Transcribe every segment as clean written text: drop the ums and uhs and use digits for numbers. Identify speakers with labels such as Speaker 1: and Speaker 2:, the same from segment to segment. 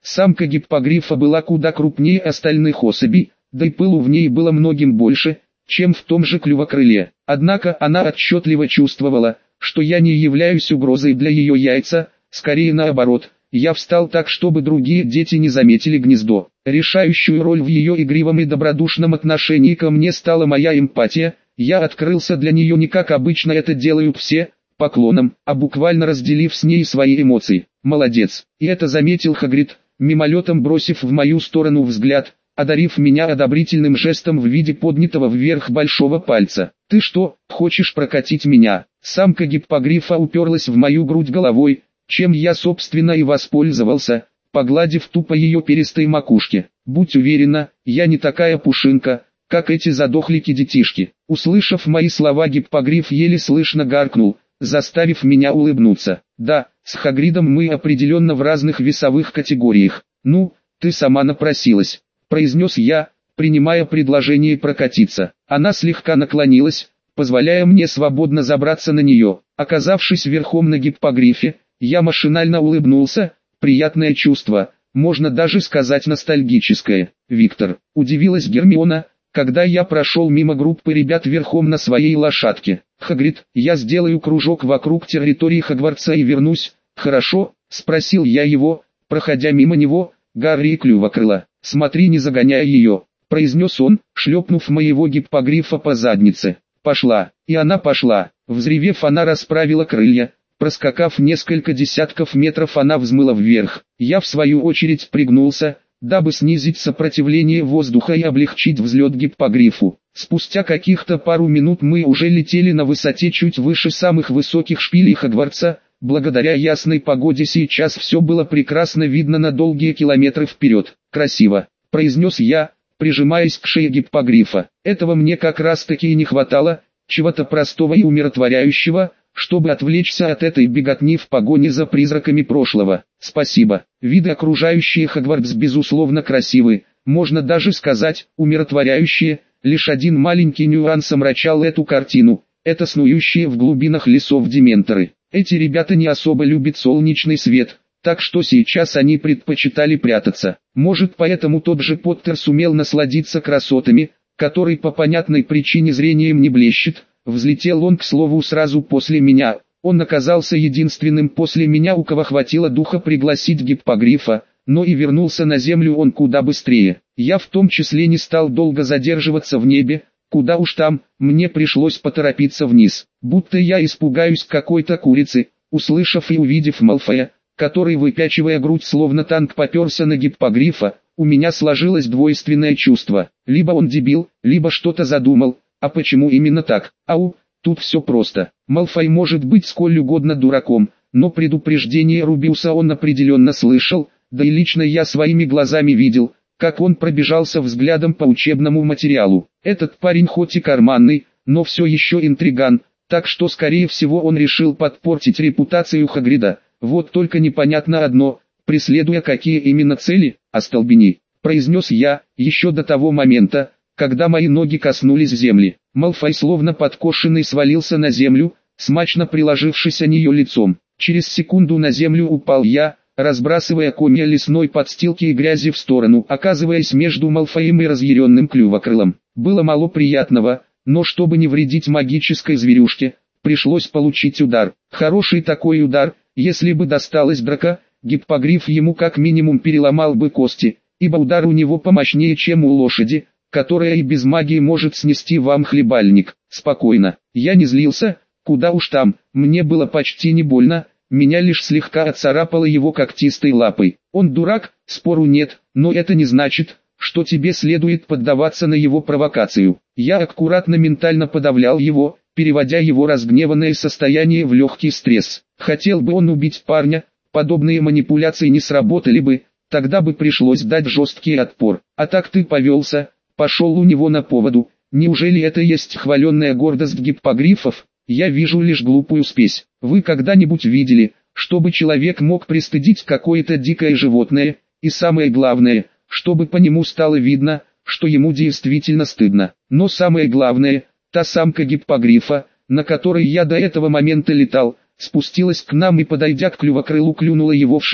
Speaker 1: Самка гиппогрифа была куда крупнее остальных особей, да и пылу в ней было многим больше, чем в том же клювокрыле. Однако она отчетливо чувствовала, что я не являюсь угрозой для ее яйца, скорее наоборот. Я встал так, чтобы другие дети не заметили гнездо. Решающую роль в ее игривом и добродушном отношении ко мне стала моя эмпатия. Я открылся для нее не как обычно это делают все, поклоном, а буквально разделив с ней свои эмоции. Молодец. И это заметил Хагрид, мимолетом бросив в мою сторону взгляд, одарив меня одобрительным жестом в виде поднятого вверх большого пальца. «Ты что, хочешь прокатить меня?» Самка гиппогрифа уперлась в мою грудь головой, чем я собственно и воспользовался, погладив тупо ее перистой макушке. «Будь уверена, я не такая пушинка, как эти задохлики детишки». Услышав мои слова, гиппогриф еле слышно гаркнул, заставив меня улыбнуться. «Да, с Хагридом мы определенно в разных весовых категориях. Ну, ты сама напросилась», — произнес я, принимая предложение прокатиться. Она слегка наклонилась, позволяя мне свободно забраться на нее. Оказавшись верхом на гиппогрифе, я машинально улыбнулся. Приятное чувство, можно даже сказать ностальгическое. «Виктор», — удивилась Гермиона, когда я прошел мимо группы ребят верхом на своей лошадке. «Хагрид, я сделаю кружок вокруг территории Хогвартса и вернусь, хорошо?» — спросил я его, проходя мимо него. «Гарри и Клювокрыла, смотри, не загоняй ее», — произнес он, шлепнув моего гиппогрифа по заднице. «Пошла». И она пошла. Взревев, она расправила крылья. Проскакав несколько десятков метров, она взмыла вверх. Я в свою очередь пригнулся, дабы снизить сопротивление воздуха и облегчить взлет гиппогрифу. Спустя каких-то пару минут мы уже летели на высоте чуть выше самых высоких шпилей Хогвартса. Благодаря ясной погоде сейчас все было прекрасно видно на долгие километры вперед. «Красиво», — произнес я, прижимаясь к шее гиппогрифа. Этого мне как раз таки и не хватало, чего-то простого и умиротворяющего, чтобы отвлечься от этой беготни в погоне за призраками прошлого. «Спасибо». Виды окружающие Хогвартс безусловно красивы, можно даже сказать, умиротворяющие. Лишь один маленький нюанс омрачал эту картину. Это снующие в глубинах лесов дементоры. Эти ребята не особо любят солнечный свет, так что сейчас они предпочитали прятаться. Может, поэтому тот же Поттер сумел насладиться красотами, который по понятной причине зрением не блещет. Взлетел он, к слову, сразу после меня. Он оказался единственным после меня, у кого хватило духа пригласить гиппогрифа, но и вернулся на землю он куда быстрее. Я в том числе не стал долго задерживаться в небе, куда уж там, мне пришлось поторопиться вниз. Будто я испугаюсь какой-то курицы, услышав и увидев Малфоя, который, выпячивая грудь словно танк, попёрся на гиппогрифа, у меня сложилось двойственное чувство. Либо он дебил, либо что-то задумал. А почему именно так? Ау, тут все просто. Малфой может быть сколь угодно дураком, но предупреждение Рубиуса он определенно слышал, да и лично я своими глазами видел, как он пробежался взглядом по учебному материалу. Этот парень хоть и карманный, но все еще интриган, так что скорее всего он решил подпортить репутацию Хагрида. Вот только непонятно одно, преследуя какие именно цели. «Остолбени», — произнес я, еще до того момента, когда мои ноги коснулись земли. Малфой словно подкошенный свалился на землю, смачно приложившись о нее лицом. Через секунду на землю упал я, разбрасывая комья лесной подстилки и грязи в сторону, оказываясь между Малфоем и разъяренным Клювокрылом. Было мало приятного, но чтобы не вредить магической зверюшке, пришлось получить удар. Хороший такой удар, если бы досталось Драко, гиппогриф ему как минимум переломал бы кости, ибо удар у него помощнее, чем у лошади, которая и без магии может снести вам хлебальник. Спокойно, я не злился, куда уж там, мне было почти не больно, меня лишь слегка отцарапало его когтистой лапой. Он дурак, спору нет, но это не значит, что тебе следует поддаваться на его провокацию. Я аккуратно ментально подавлял его, переводя его разгневанное состояние в легкий стресс. Хотел бы он убить парня, подобные манипуляции не сработали бы, тогда бы пришлось дать жесткий отпор. А так ты повелся, пошел у него на поводу. Неужели это есть хваленная гордость гиппогрифов? Я вижу лишь глупую спесь. Вы когда-нибудь видели, чтобы человек мог пристыдить какое-то дикое животное, и самое главное, чтобы по нему стало видно, что ему действительно стыдно. Но самое главное, та самка гиппогрифа, на которой я до этого момента летал, спустилась к нам и, подойдя к Клювокрылу, клюнула его в шею,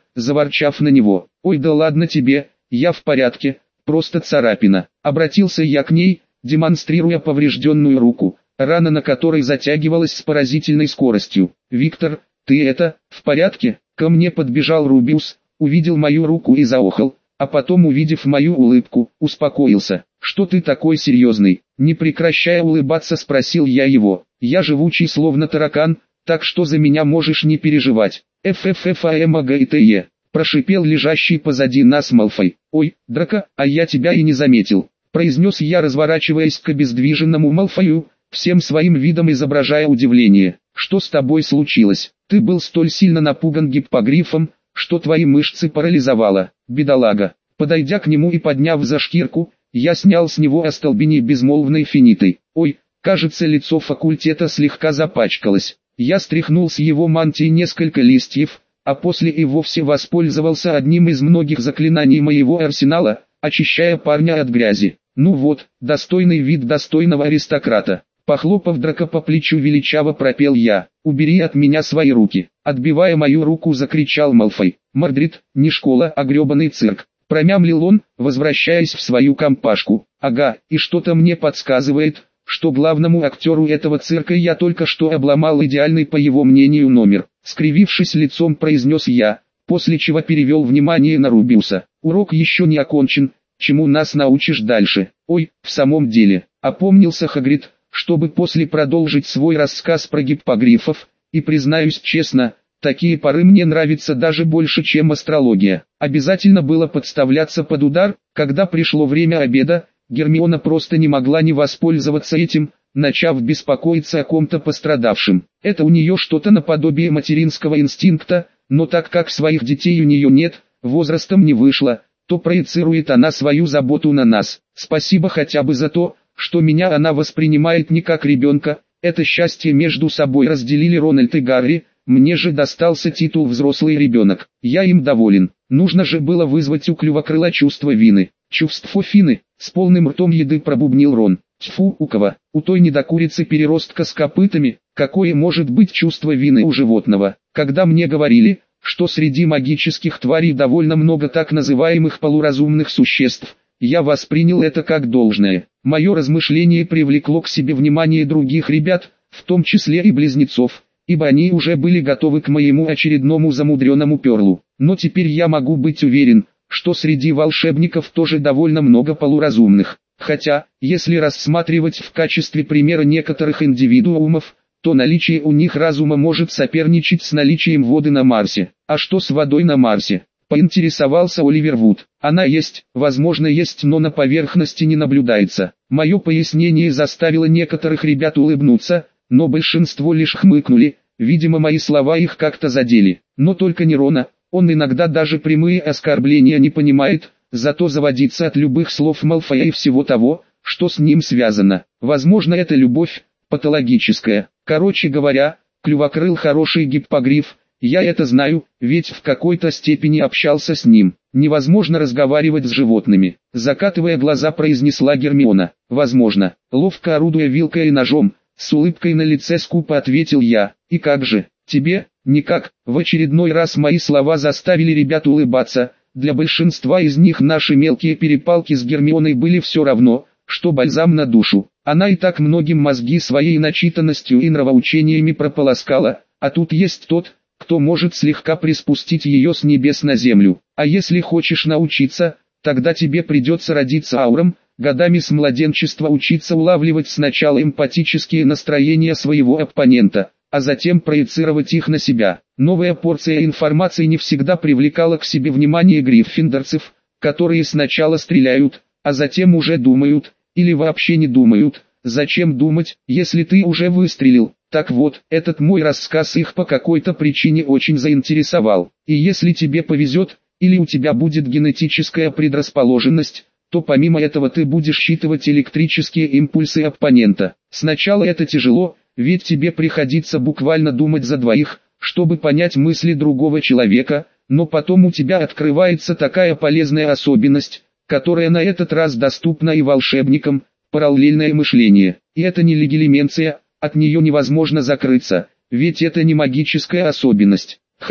Speaker 1: заворчав на него. «Ой, да ладно тебе, я в порядке, просто царапина». Обратился я к ней, демонстрируя поврежденную руку, рана на которой затягивалась с поразительной скоростью. «Виктор, ты это, в порядке?» Ко мне подбежал Рубиус, увидел мою руку и заохал, а потом, увидев мою улыбку, успокоился. «Что ты такой серьезный?» Не прекращая улыбаться, спросил я его. «Я живучий словно таракан, так что за меня можешь не переживать». «ФФФАМАГИТЕ», прошипел лежащий позади нас Малфой. «Ой, Драко, а я тебя и не заметил», произнес я, разворачиваясь к обездвиженному Малфою, всем своим видом изображая удивление. «Что с тобой случилось? Ты был столь сильно напуган гиппогрифом, что твои мышцы парализовало, бедолага». Подойдя к нему и подняв за шкирку, я снял с него остолбень безмолвной финитой. «Ой, кажется, лицо факультета слегка запачкалось». Я стряхнул с его мантии несколько листьев, а после и вовсе воспользовался одним из многих заклинаний моего арсенала, очищая парня от грязи. «Ну вот, достойный вид достойного аристократа». Похлопав Драко по плечу, величаво пропел я. «Убери от меня свои руки». Отбивая мою руку, закричал Малфой. «Мордрид, не школа, а гребаный цирк», промямлил он, возвращаясь в свою компашку. «Ага, и что-то мне подсказывает, что главному актеру этого цирка я только что обломал идеальный, по его мнению, номер». Скривившись лицом, произнес я, после чего перевел внимание на Рубиуса. «Урок еще не окончен, чему нас научишь дальше?» «Ой, в самом деле», опомнился Хагрид, чтобы после продолжить свой рассказ про гиппогрифов, и признаюсь честно, такие поры мне нравятся даже больше, чем астрология. Обязательно было подставляться под удар, когда пришло время обеда, Гермиона просто не могла не воспользоваться этим, начав беспокоиться о ком-то пострадавшем. Это у нее что-то наподобие материнского инстинкта, но так как своих детей у нее нет, возрастом не вышло, то проецирует она свою заботу на нас. Спасибо хотя бы за то, что меня она воспринимает не как ребенка. Это счастье между собой разделили Рональд и Гарри, мне же достался титул «взрослый ребенок». Я им доволен. Нужно же было вызвать у Клювокрыла чувство вины. «Чувство фины», с полным ртом еды пробубнил Рон. «Тьфу, у кого? У той недокурицы-переростка с копытами, какое может быть чувство вины у животного?» Когда мне говорили, что среди магических тварей довольно много так называемых полуразумных существ, я воспринял это как должное. Мое размышление привлекло к себе внимание других ребят, в том числе и близнецов, ибо они уже были готовы к моему очередному замудренному перлу. Но теперь я могу быть уверен, что среди волшебников тоже довольно много полуразумных. Хотя, если рассматривать в качестве примера некоторых индивидуумов, то наличие у них разума может соперничать с наличием воды на Марсе. А что с водой на Марсе? Поинтересовался Оливер Вуд. Она есть, возможно есть, но на поверхности не наблюдается. Мое пояснение заставило некоторых ребят улыбнуться, но большинство лишь хмыкнули, видимо мои слова их как-то задели. Но только не Рона, он иногда даже прямые оскорбления не понимает, зато заводится от любых слов Малфоя и всего того, что с ним связано. Возможно, это любовь, патологическая. Короче говоря, Клювокрыл хороший гиппогриф, я это знаю, ведь в какой-то степени общался с ним. Невозможно разговаривать с животными. Закатывая глаза, произнесла Гермиона. Возможно. Ловко орудуя вилкой и ножом, с улыбкой на лице скупо ответил я. И как же? Тебе? Никак. В очередной раз мои слова заставили ребят улыбаться. Для большинства из них наши мелкие перепалки с Гермионой были все равно, что бальзам на душу. Она и так многим мозги своей начитанностью и нравоучениями прополоскала, а тут есть тот, кто может слегка приспустить ее с небес на землю. А если хочешь научиться, тогда тебе придется родиться ауром, годами с младенчества учиться улавливать сначала эмпатические настроения своего оппонента, а затем проецировать их на себя. Новая порция информации не всегда привлекала к себе внимание гриффиндорцев, которые сначала стреляют, а затем уже думают, или вообще не думают. Зачем думать, если ты уже выстрелил? Так вот, этот мой рассказ их по какой-то причине очень заинтересовал. И если тебе повезет, или у тебя будет генетическая предрасположенность, то помимо этого ты будешь считывать электрические импульсы оппонента. Сначала это тяжело, ведь тебе приходится буквально думать за двоих, чтобы понять мысли другого человека, но потом у тебя открывается такая полезная особенность, которая на этот раз доступна и волшебникам, параллельное мышление. И это не легилименция, от нее невозможно закрыться, ведь это не магическая особенность. Хотя,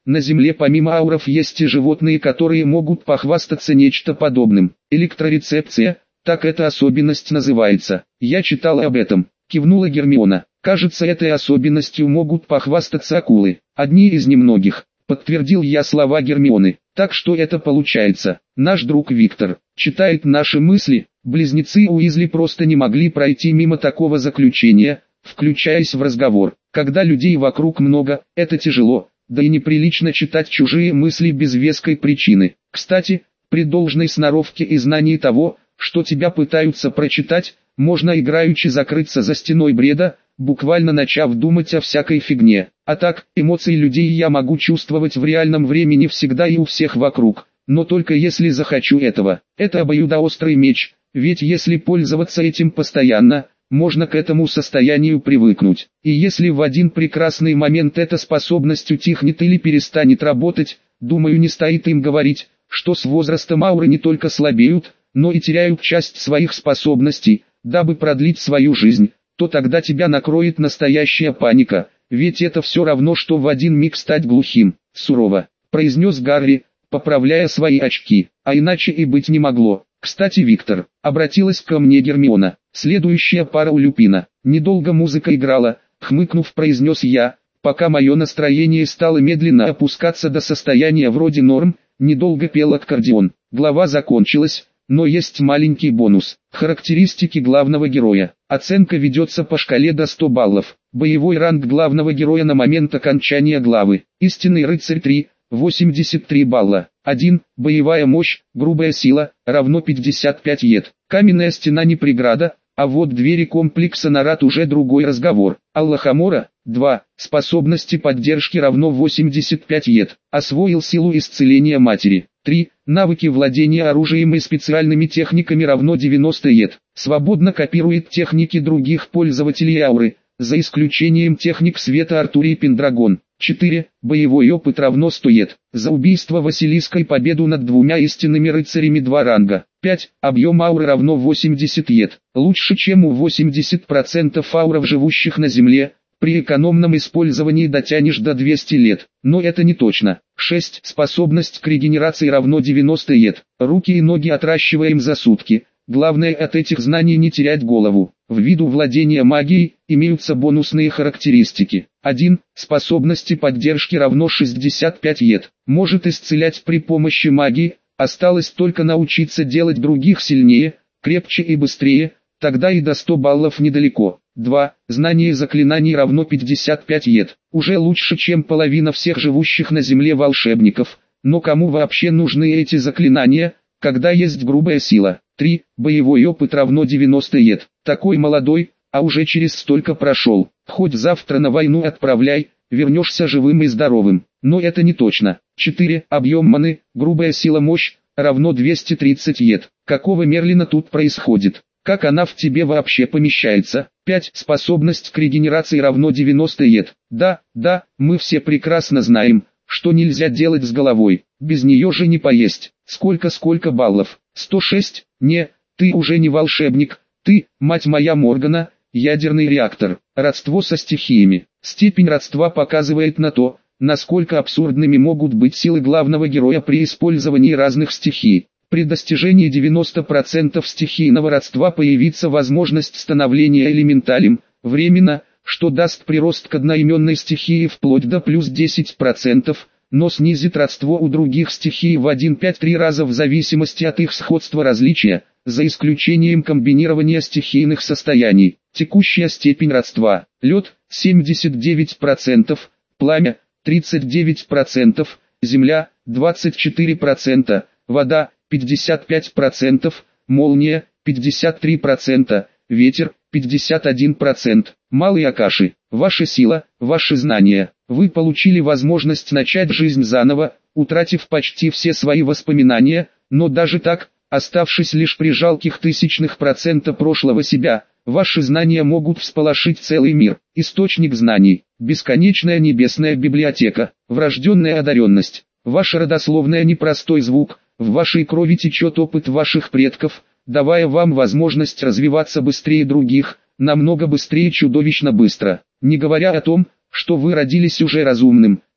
Speaker 1: на Земле помимо ауров есть и животные, которые могут похвастаться нечто подобным. Электрорецепция, так эта особенность называется. Я читала об этом, кивнула Гермиона. Кажется, этой особенностью могут похвастаться акулы. Одни из немногих, подтвердил я слова Гермионы. Так что это получается, наш друг Виктор читает наши мысли. Близнецы Уизли просто не могли пройти мимо такого заключения, включаясь в разговор. Когда людей вокруг много, это тяжело, да и неприлично читать чужие мысли без веской причины. Кстати, при должной сноровке и знании того, что тебя пытаются прочитать, можно играючи закрыться за стеной бреда, буквально начав думать о всякой фигне. А так, эмоции людей я могу чувствовать в реальном времени всегда и у всех вокруг, но только если захочу этого. Это обоюдоострый меч, ведь если пользоваться этим постоянно, можно к этому состоянию привыкнуть. И если в один прекрасный момент эта способность утихнет или перестанет работать, думаю, не стоит им говорить, что с возрастом ауры не только слабеют, но и теряют часть своих способностей, дабы продлить свою жизнь, то тогда тебя накроет настоящая паника, ведь это все равно, что в один миг стать глухим. Сурово произнес Гарри, поправляя свои очки, а иначе и быть не могло. Кстати, Виктор, обратилась ко мне Гермиона, следующая пара у Люпина. Недолго музыка играла, хмыкнув, произнес я, пока мое настроение стало медленно опускаться до состояния вроде норм, недолго пел аккордеон. Глава закончилась, но есть маленький бонус. Характеристики главного героя. Оценка ведется по шкале до 100 баллов. Боевой ранг главного героя на момент окончания главы. Истинный рыцарь 3, 83 балла. 1. Боевая мощь, грубая сила, равно 55 ед. Каменная стена не преграда, а вот двери комплекса Нарат уже другой разговор. Аллахамора, 2. Способности поддержки равно 85 ед. Освоил силу исцеления матери. 3. Навыки владения оружием и специальными техниками равно 90 ед. Свободно копирует техники других пользователей ауры, за исключением техник света Артурий Пендрагон. 4. Боевой опыт равно 100 ед. За убийство Василиска и победу над двумя истинными рыцарями 2 ранга. 5. Объем ауры равно 80 ед. Лучше, чем у 80% ауров, живущих на Земле. При экономном использовании дотянешь до 200 лет, но это не точно. 6. Способность к регенерации равно 90 ед. Руки и ноги отращиваем за сутки. Главное от этих знаний не терять голову. Ввиду владения магией, имеются бонусные характеристики. 1. Способности поддержки равно 65 ед. Может исцелять при помощи магии, осталось только научиться делать других сильнее, крепче и быстрее, тогда и до 100 баллов недалеко. 2. Знание заклинаний равно 55 ед. Уже лучше, чем половина всех живущих на Земле волшебников, но кому вообще нужны эти заклинания, когда есть грубая сила? 3. Боевой опыт равно 90 ед. Такой молодой, а уже через столько прошел. Хоть завтра на войну отправляй, вернешься живым и здоровым. Но это не точно. 4. Объем маны, грубая сила, мощь, равно 230 ед. Какого Мерлина тут происходит? Как она в тебе вообще помещается? 5. Способность к регенерации равно 90 ед. Да, мы все прекрасно знаем, что нельзя делать с головой. Без нее же не поесть. Сколько баллов? 106? Не, ты уже не волшебник. Ты, мать моя Моргана, ядерный реактор. Родство со стихиями. Степень родства показывает на то, насколько абсурдными могут быть силы главного героя при использовании разных стихий. При достижении 90% стихийного родства появится возможность становления элементалем, временно, что даст прирост к одноименной стихии вплоть до плюс 10%, но снизит родство у других стихий в 1,5-3 раза в зависимости от их сходства-различия, за исключением комбинирования стихийных состояний. Текущая степень родства: лед – 79%, пламя – 39%, земля – 24%, вода – 55%, молния – 53%, ветер – 51%. Малые Акаши, ваша сила, ваши знания. Вы получили возможность начать жизнь заново, утратив почти все свои воспоминания, но даже так, оставшись лишь при жалких тысячных процента прошлого себя, ваши знания могут всполошить целый мир. Источник знаний, бесконечная небесная библиотека, врожденная одаренность. Ваша родословная непростой звук, в вашей крови течет опыт ваших предков, давая вам возможность развиваться быстрее других, намного быстрее, чудовищно быстро. Не говоря о том, что вы родились уже разумным,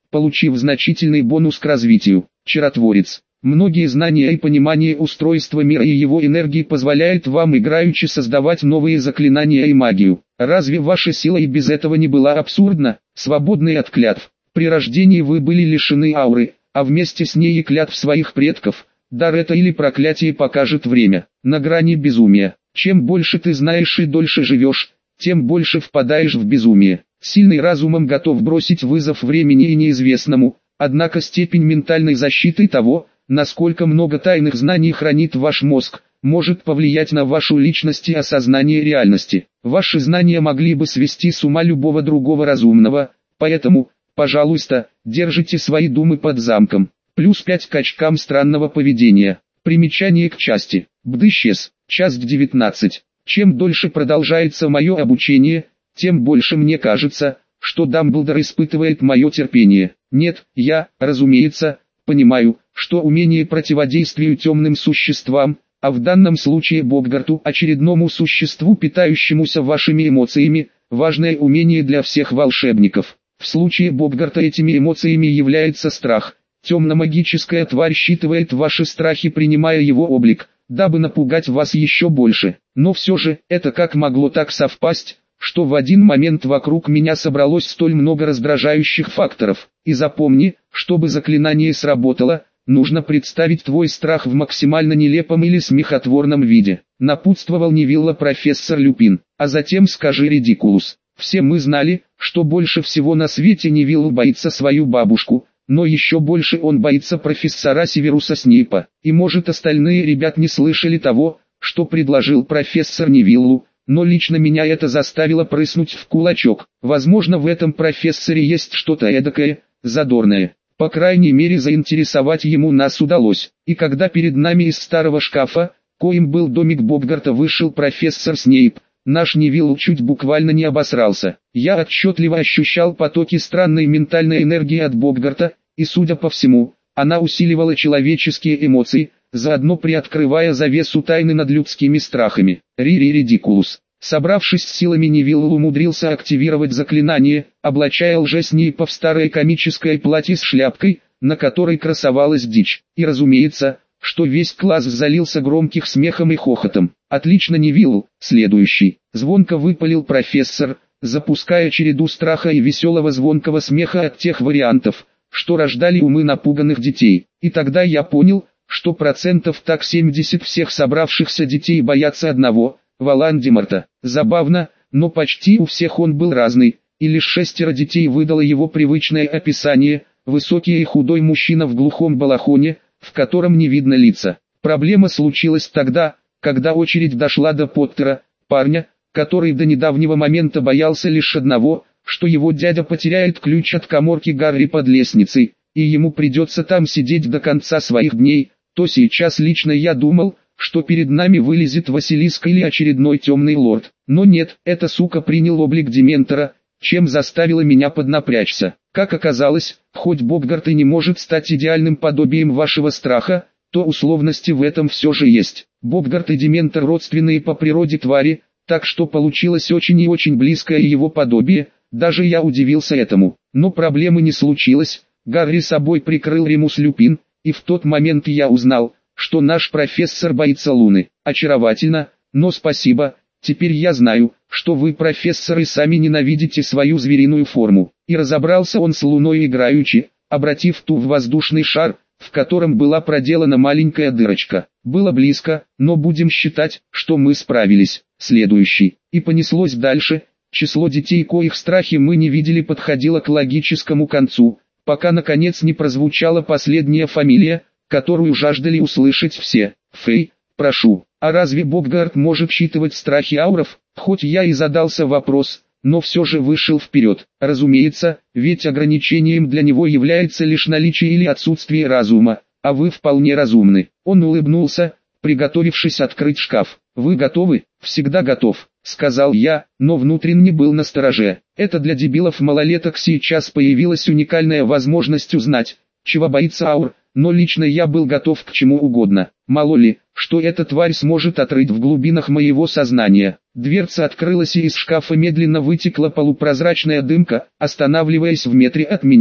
Speaker 1: получив значительный бонус к развитию. Чаротворец. Многие знания и понимание устройства мира и его энергии позволяют вам играючи создавать новые заклинания и магию. Разве ваша сила и без этого не была абсурдна, свободной от клятв? При рождении вы были лишены ауры, а вместе с ней и клятв своих предков. Дар это или проклятие покажет время. На грани безумия. Чем больше ты знаешь и дольше живешь, тем больше впадаешь в безумие. Сильный разумом готов бросить вызов времени и неизвестному, однако степень ментальной защиты того, насколько много тайных знаний хранит ваш мозг, может повлиять на вашу личность и осознание реальности. Ваши знания могли бы свести с ума любого другого разумного, поэтому, пожалуйста, держите свои думы под замком. Плюс 5 к очкам странного поведения. Примечание к части. Бдыщес. Часть 19. Чем дольше продолжается мое обучение, тем больше мне кажется, что Дамблдор испытывает мое терпение. Нет, я, разумеется, понимаю, что умение противодействию темным существам, а в данном случае Боггарту, очередному существу, питающемуся вашими эмоциями, важное умение для всех волшебников. В случае Боггарта этими эмоциями является страх. Темно-магическая тварь считывает ваши страхи, принимая его облик, дабы напугать вас еще больше. Но все же, это как могло так совпасть, что в один момент вокруг меня собралось столь много раздражающих факторов. И запомни, чтобы заклинание сработало, нужно представить твой страх в максимально нелепом или смехотворном виде. Напутствовал Невилла профессор Люпин. А затем скажи Редикулус. Все мы знали, что больше всего на свете Невилл боится свою бабушку, но еще больше он боится профессора Северуса Снейпа. И может остальные ребят не слышали того, что предложил профессор Невиллу, но лично меня это заставило прыснуть в кулачок. Возможно, в этом профессоре есть что-то эдакое, задорное. По крайней мере, заинтересовать ему нас удалось. И когда перед нами из старого шкафа, коим был домик Боггарта, вышел профессор Снейп, наш Невилл чуть буквально не обосрался. Я отчетливо ощущал потоки странной ментальной энергии от Боггарта, и судя по всему, она усиливала человеческие эмоции, заодно приоткрывая завесу тайны над людскими страхами. Рири Редикулус. Собравшись с силами, Невилл умудрился активировать заклинание, облачая лже-Снейпа в старое комическое платье с шляпкой, на которой красовалась дичь. И разумеется, что весь класс залился громких смехом и хохотом. «Отлично, Невилл, следующий!» Звонко выпалил профессор, запуская череду страха и веселого звонкого смеха от тех вариантов, что рождали умы напуганных детей. И тогда я понял, что процентов так 70 всех собравшихся детей боятся одного – Волан-де-Морта. Забавно, но почти у всех он был разный, и лишь 6 детей выдало его привычное описание – высокий и худой мужчина в глухом балахоне, в котором не видно лица. Проблема случилась тогда, когда очередь дошла до Поттера, парня, который до недавнего момента боялся лишь одного, что его дядя потеряет ключ от каморки Гарри под лестницей, и ему придется там сидеть до конца своих дней. То сейчас лично я думал, что перед нами вылезет Василиск или очередной темный лорд. Но нет, эта сука принял облик Дементора, чем заставило меня поднапрячься. Как оказалось, хоть Боггарт и не может стать идеальным подобием вашего страха, то условности в этом все же есть. Боггарт и Дементор родственные по природе твари, так что получилось очень и очень близкое его подобие, даже я удивился этому. Но проблемы не случилось, Гарри собой прикрыл Ремус Люпин, и в тот момент я узнал, что наш профессор боится Луны. Очаровательно, но спасибо, теперь я знаю, что вы, профессор, и сами ненавидите свою звериную форму. И разобрался он с Луной играючи, обратив ту в воздушный шар, в котором была проделана маленькая дырочка. Было близко, но будем считать, что мы справились. Следующий. И понеслось дальше. Число детей, коих страхи мы не видели, подходило к логическому концу, пока наконец не прозвучала последняя фамилия, которую жаждали услышать все. Фэй, прошу. А разве Боггарт может считывать страхи ауров? Хоть я и задался вопрос, но все же вышел вперед. Разумеется, ведь ограничением для него является лишь наличие или отсутствие разума, а вы вполне разумны. Он улыбнулся, приготовившись открыть шкаф. «Вы готовы?» «Всегда готов», — сказал я, но внутренне был настороже. Это для дебилов-малолеток сейчас появилась уникальная возможность узнать, чего боится аур, но лично я был готов к чему угодно. Мало ли, что эта тварь сможет отрыть в глубинах моего сознания. Дверца открылась, и из шкафа медленно вытекла полупрозрачная дымка, останавливаясь в метре от меня.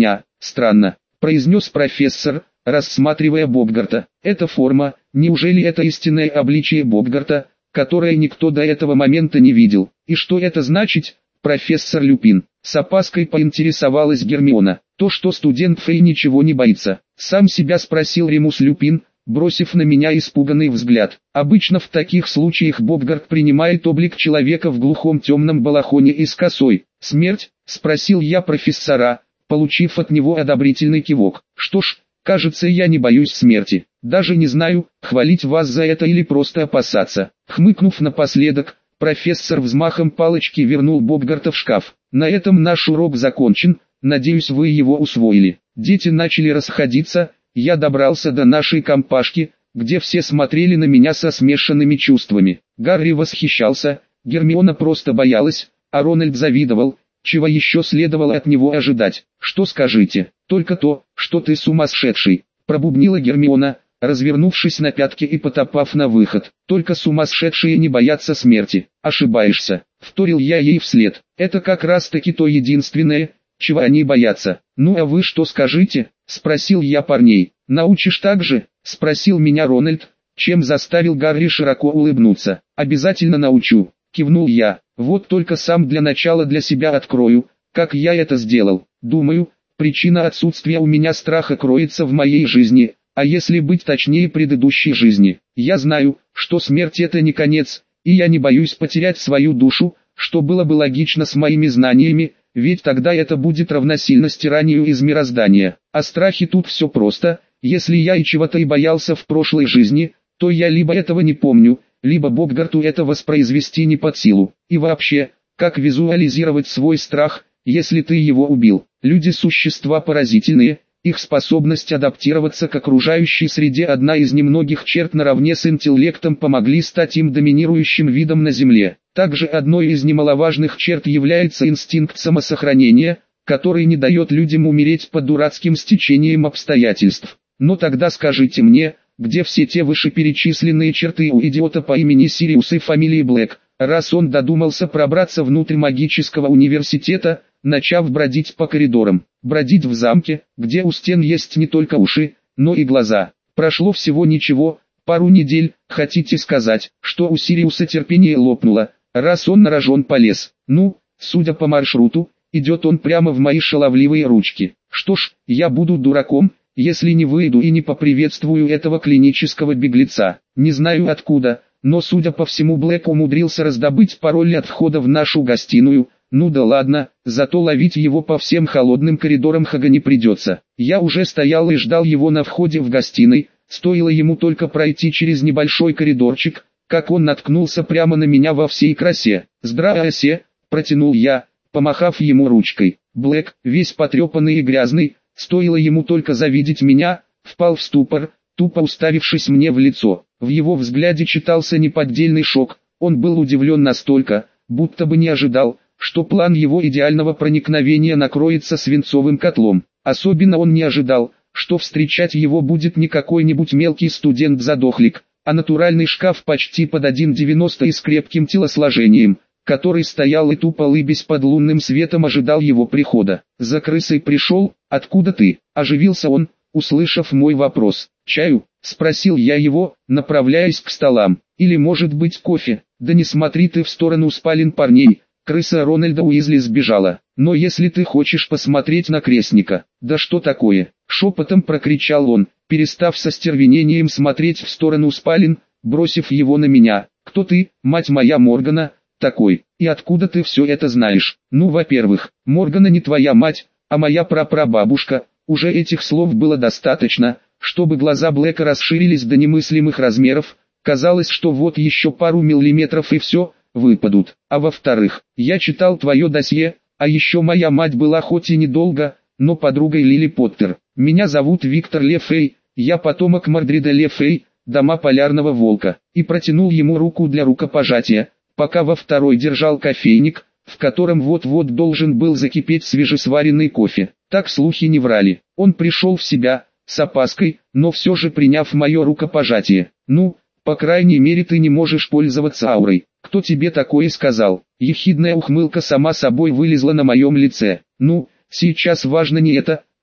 Speaker 1: Странно, произнес профессор, рассматривая Боггарта. Это форма, неужели это истинное обличие Боггарта, которое никто до этого момента не видел? И что это значит, профессор Люпин? С опаской поинтересовалась Гермиона. То, что студент Фей ничего не боится. Сам себя спросил Ремус Люпин, бросив на меня испуганный взгляд. Обычно в таких случаях Боггарт принимает облик человека в глухом темном балахоне и с косой. «Смерть?» – спросил я профессора, получив от него одобрительный кивок. «Что ж, кажется, я не боюсь смерти. Даже не знаю, хвалить вас за это или просто опасаться». Хмыкнув напоследок, профессор взмахом палочки вернул Боггарта в шкаф. «На этом наш урок закончен, надеюсь, вы его усвоили». Дети начали расходиться, я добрался до нашей компашки, где все смотрели на меня со смешанными чувствами. Гарри восхищался, Гермиона просто боялась, а Рональд завидовал, чего еще следовало от него ожидать. «Что скажите?» «Только то, что ты сумасшедший», – пробубнила Гермиона, развернувшись на пятки и потопав на выход. «Только сумасшедшие не боятся смерти». «Ошибаешься», – вторил я ей вслед. «Это как раз таки то единственное, чего они боятся». «Ну а вы что скажите?» – спросил я парней. «Научишь так же?» – спросил меня Рональд, чем заставил Гарри широко улыбнуться. «Обязательно научу», – кивнул я. «Вот только сам для начала для себя открою, как я это сделал. Думаю, причина отсутствия у меня страха кроется в моей жизни, а если быть точнее предыдущей жизни. Я знаю, что смерть это не конец, и я не боюсь потерять свою душу, что было бы логично с моими знаниями, ведь тогда это будет равносильно стиранию из мироздания. А страхи тут все просто, если я и чего-то и боялся в прошлой жизни, то я либо этого не помню, либо Боггарту это воспроизвести не под силу. И вообще, как визуализировать свой страх, если ты его убил? Люди существа поразительные, их способность адаптироваться к окружающей среде одна из немногих черт наравне с интеллектом помогли стать им доминирующим видом на Земле. Также одной из немаловажных черт является инстинкт самосохранения, который не дает людям умереть под дурацким стечением обстоятельств. Но тогда скажите мне, где все те вышеперечисленные черты у идиота по имени Сириус и фамилии Блэк, раз он додумался пробраться внутрь магического университета, начав бродить по коридорам, бродить в замке, где у стен есть не только уши, но и глаза. Прошло всего ничего, пару недель, хотите сказать, что у Сириуса терпение лопнуло, раз он на рожон полез. Ну, судя по маршруту, идет он прямо в мои шаловливые ручки. Что ж, я буду дураком, если не выйду и не поприветствую этого клинического беглеца. Не знаю откуда, но судя по всему Блэк умудрился раздобыть пароль от входа в нашу гостиную. Ну да ладно, зато ловить его по всем холодным коридорам Хага не придется. Я уже стоял и ждал его на входе в гостиной, стоило ему только пройти через небольшой коридорчик, как он наткнулся прямо на меня во всей красе. «Здрасте», — протянул я, помахав ему ручкой. Блэк, весь потрепанный и грязный, стоило ему только завидеть меня, впал в ступор, тупо уставившись мне в лицо. В его взгляде читался неподдельный шок, он был удивлен настолько, будто бы не ожидал, что план его идеального проникновения накроется свинцовым котлом. Особенно он не ожидал, что встречать его будет не какой-нибудь мелкий студент-задохлик, а натуральный шкаф почти под 1,90 и с крепким телосложением, который стоял и тупо лыбясь под лунным светом ожидал его прихода. «За крысой пришел? Откуда ты?» – оживился он, услышав мой вопрос. «Чаю?» – спросил я его, направляясь к столам. «Или может быть кофе? Да не смотри ты в сторону спален парней». Крыса Рональда Уизли сбежала. «Но если ты хочешь посмотреть на крестника...» «Да что такое?» — шепотом прокричал он, перестав со стервенением смотреть в сторону спален, бросив его на меня. «Кто ты, мать моя Моргана, такой? И откуда ты все это знаешь?» «Ну, во-первых, Моргана не твоя мать, а моя прапрабабушка». Уже этих слов было достаточно, чтобы глаза Блэка расширились до немыслимых размеров. Казалось, что вот еще пару миллиметров и все выпадут. А во-вторых, я читал твое досье, а еще моя мать была хоть и недолго, но подругой Лили Поттер. Меня зовут Виктор Лефей, я потомок Мордрида Лефей, дома Полярного Волка. И протянул ему руку для рукопожатия, пока во второй держал кофейник, в котором вот-вот должен был закипеть свежесваренный кофе. Так слухи не врали. Он пришел в себя, с опаской, но все же приняв мое рукопожатие. «Ну, по крайней мере ты не можешь пользоваться аурой». «Кто тебе такое сказал?» Ехидная ухмылка сама собой вылезла на моем лице. «Ну, сейчас важно не это,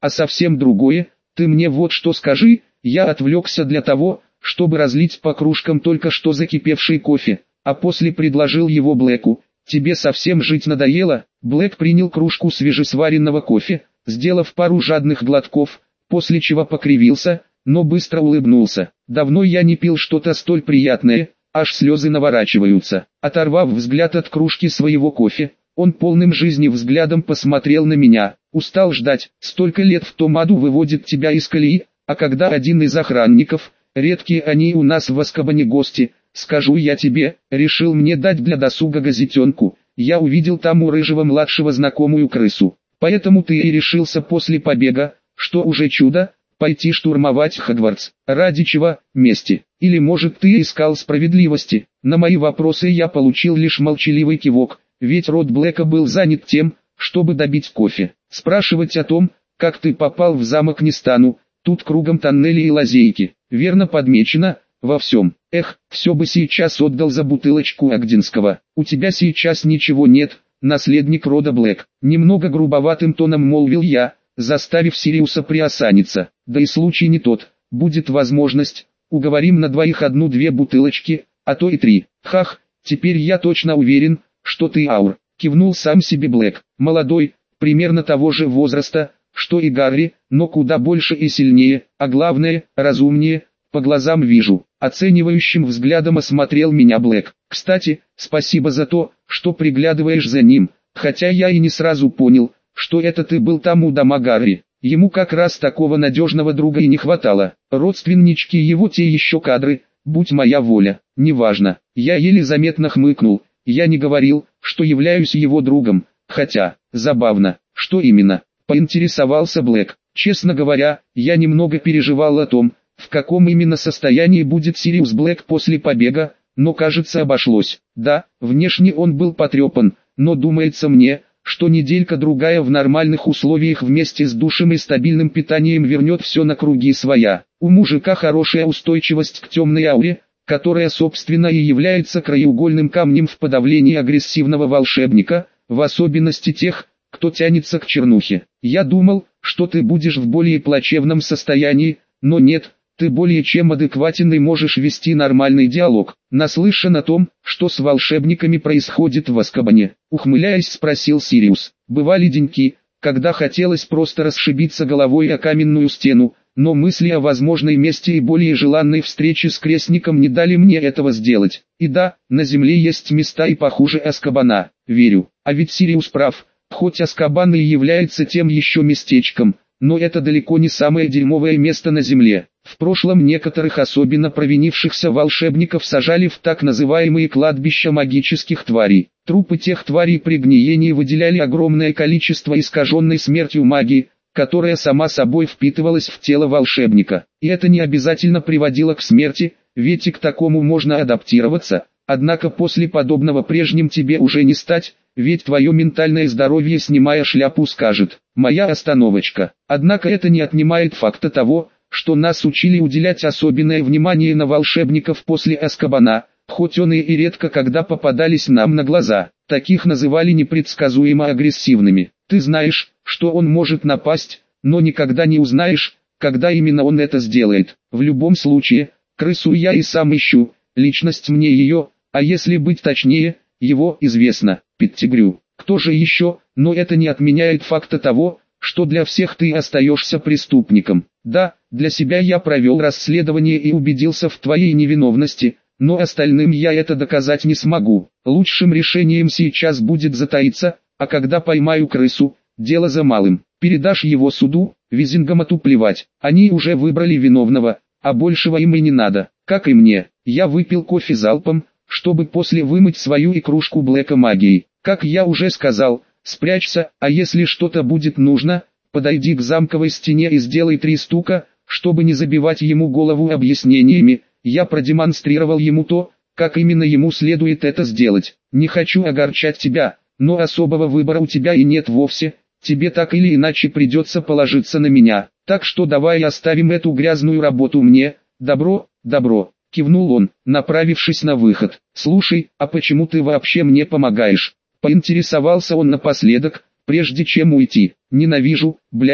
Speaker 1: а совсем другое. Ты мне вот что скажи, я отвлекся для того, чтобы разлить по кружкам только что закипевший кофе, а после предложил его Блэку. Тебе совсем жить надоело? Блэк принял кружку свежесваренного кофе, сделав пару жадных глотков, после чего покривился, но быстро улыбнулся. Давно я не пил что-то столь приятное, аж слезы наворачиваются. Оторвав взгляд от кружки своего кофе, он полным жизни взглядом посмотрел на меня. Устал ждать, столько лет в том аду выводит тебя из колеи, а когда один из охранников, редкие они у нас в Азкабане гости, скажу я тебе, решил мне дать для досуга газетенку, я увидел там у рыжего младшего знакомую крысу. Поэтому ты и решился после побега, что уже чудо, пойти штурмовать Хогвартс. Ради чего? Мести. Или может ты искал справедливости? На мои вопросы я получил лишь молчаливый кивок, ведь рот Блэка был занят тем, чтобы добить кофе. Спрашивать о том, как ты попал в замок не стану, тут кругом тоннели и лазейки. Верно подмечено, во всем. Эх, все бы сейчас отдал за бутылочку Агдинского. У тебя сейчас ничего нет, наследник рода Блэк. Немного грубоватым тоном молвил я, заставив Сириуса приосаниться. Да и случай не тот, будет возможность, уговорим на двоих 1-2 бутылочки, а то и 3. Хах, теперь я точно уверен, что ты Аур. Кивнул сам себе Блэк, молодой, примерно того же возраста, что и Гарри, но куда больше и сильнее, а главное, разумнее, по глазам вижу. Оценивающим взглядом осмотрел меня Блэк. Кстати, спасибо за то, что приглядываешь за ним, хотя я и не сразу понял, что это ты был там у дома Гарри. Ему как раз такого надежного друга и не хватало. Родственнички его те еще кадры, будь моя воля, неважно. Я еле заметно хмыкнул, я не говорил, что являюсь его другом, хотя, забавно, что именно, поинтересовался Блэк. Честно говоря, я немного переживал о том, в каком именно состоянии будет Сириус Блэк после побега, но кажется обошлось. Да, внешне он был потрепан, но думается мне, что неделька-другая в нормальных условиях вместе с душем и стабильным питанием вернет все на круги своя. У мужика хорошая устойчивость к темной ауре, которая собственно и является краеугольным камнем в подавлении агрессивного волшебника, в особенности тех, кто тянется к чернухе. Я думал, что ты будешь в более плачевном состоянии, но нет, ты более чем адекватен и можешь вести нормальный диалог. Наслышан о том, что с волшебниками происходит в Азкабане, ухмыляясь спросил Сириус. Бывали деньки, когда хотелось просто расшибиться головой о каменную стену, но мысли о возможной мести и более желанной встрече с крестником не дали мне этого сделать. И да, на земле есть места и похуже Азкабана, верю. А ведь Сириус прав, хоть Азкабан и является тем еще местечком, но это далеко не самое дерьмовое место на земле. В прошлом некоторых особенно провинившихся волшебников сажали в так называемые кладбища магических тварей. Трупы тех тварей при гниении выделяли огромное количество искаженной смертью магии, которая сама собой впитывалась в тело волшебника. И это не обязательно приводило к смерти, ведь и к такому можно адаптироваться, однако после подобного прежним тебе уже не стать, ведь твое ментальное здоровье, снимая шляпу, скажет: «Моя остановочка». Однако это не отнимает факта того, что нас учили уделять особенное внимание на волшебников после Азкабана, хоть он и редко когда попадались нам на глаза. Таких называли непредсказуемо агрессивными. Ты знаешь, что он может напасть, но никогда не узнаешь, когда именно он это сделает. В любом случае, крысу я и сам ищу, личность мне ее, а если быть точнее, его известно. Петтигрю. Кто же еще? Но это не отменяет факта того, что для всех ты остаешься преступником. Да, для себя я провел расследование и убедился в твоей невиновности, но остальным я это доказать не смогу. Лучшим решением сейчас будет затаиться, а когда поймаю крысу, дело за малым. Передашь его суду, Визингамату плевать. Они уже выбрали виновного, а большего им и не надо, как и мне. Я выпил кофе залпом, чтобы после вымыть свою и кружку Блэка магией. Как я уже сказал, спрячься, а если что-то будет нужно, подойди к замковой стене и сделай 3 стука, чтобы не забивать ему голову объяснениями. Я продемонстрировал ему то, как именно ему следует это сделать. Не хочу огорчать тебя, но особого выбора у тебя и нет вовсе, тебе так или иначе придется положиться на меня. Так что давай оставим эту грязную работу мне, добро, добро. Кивнул он, направившись на выход. «Слушай, а почему ты вообще мне помогаешь?» Поинтересовался он напоследок, прежде чем уйти. «Ненавижу, блять,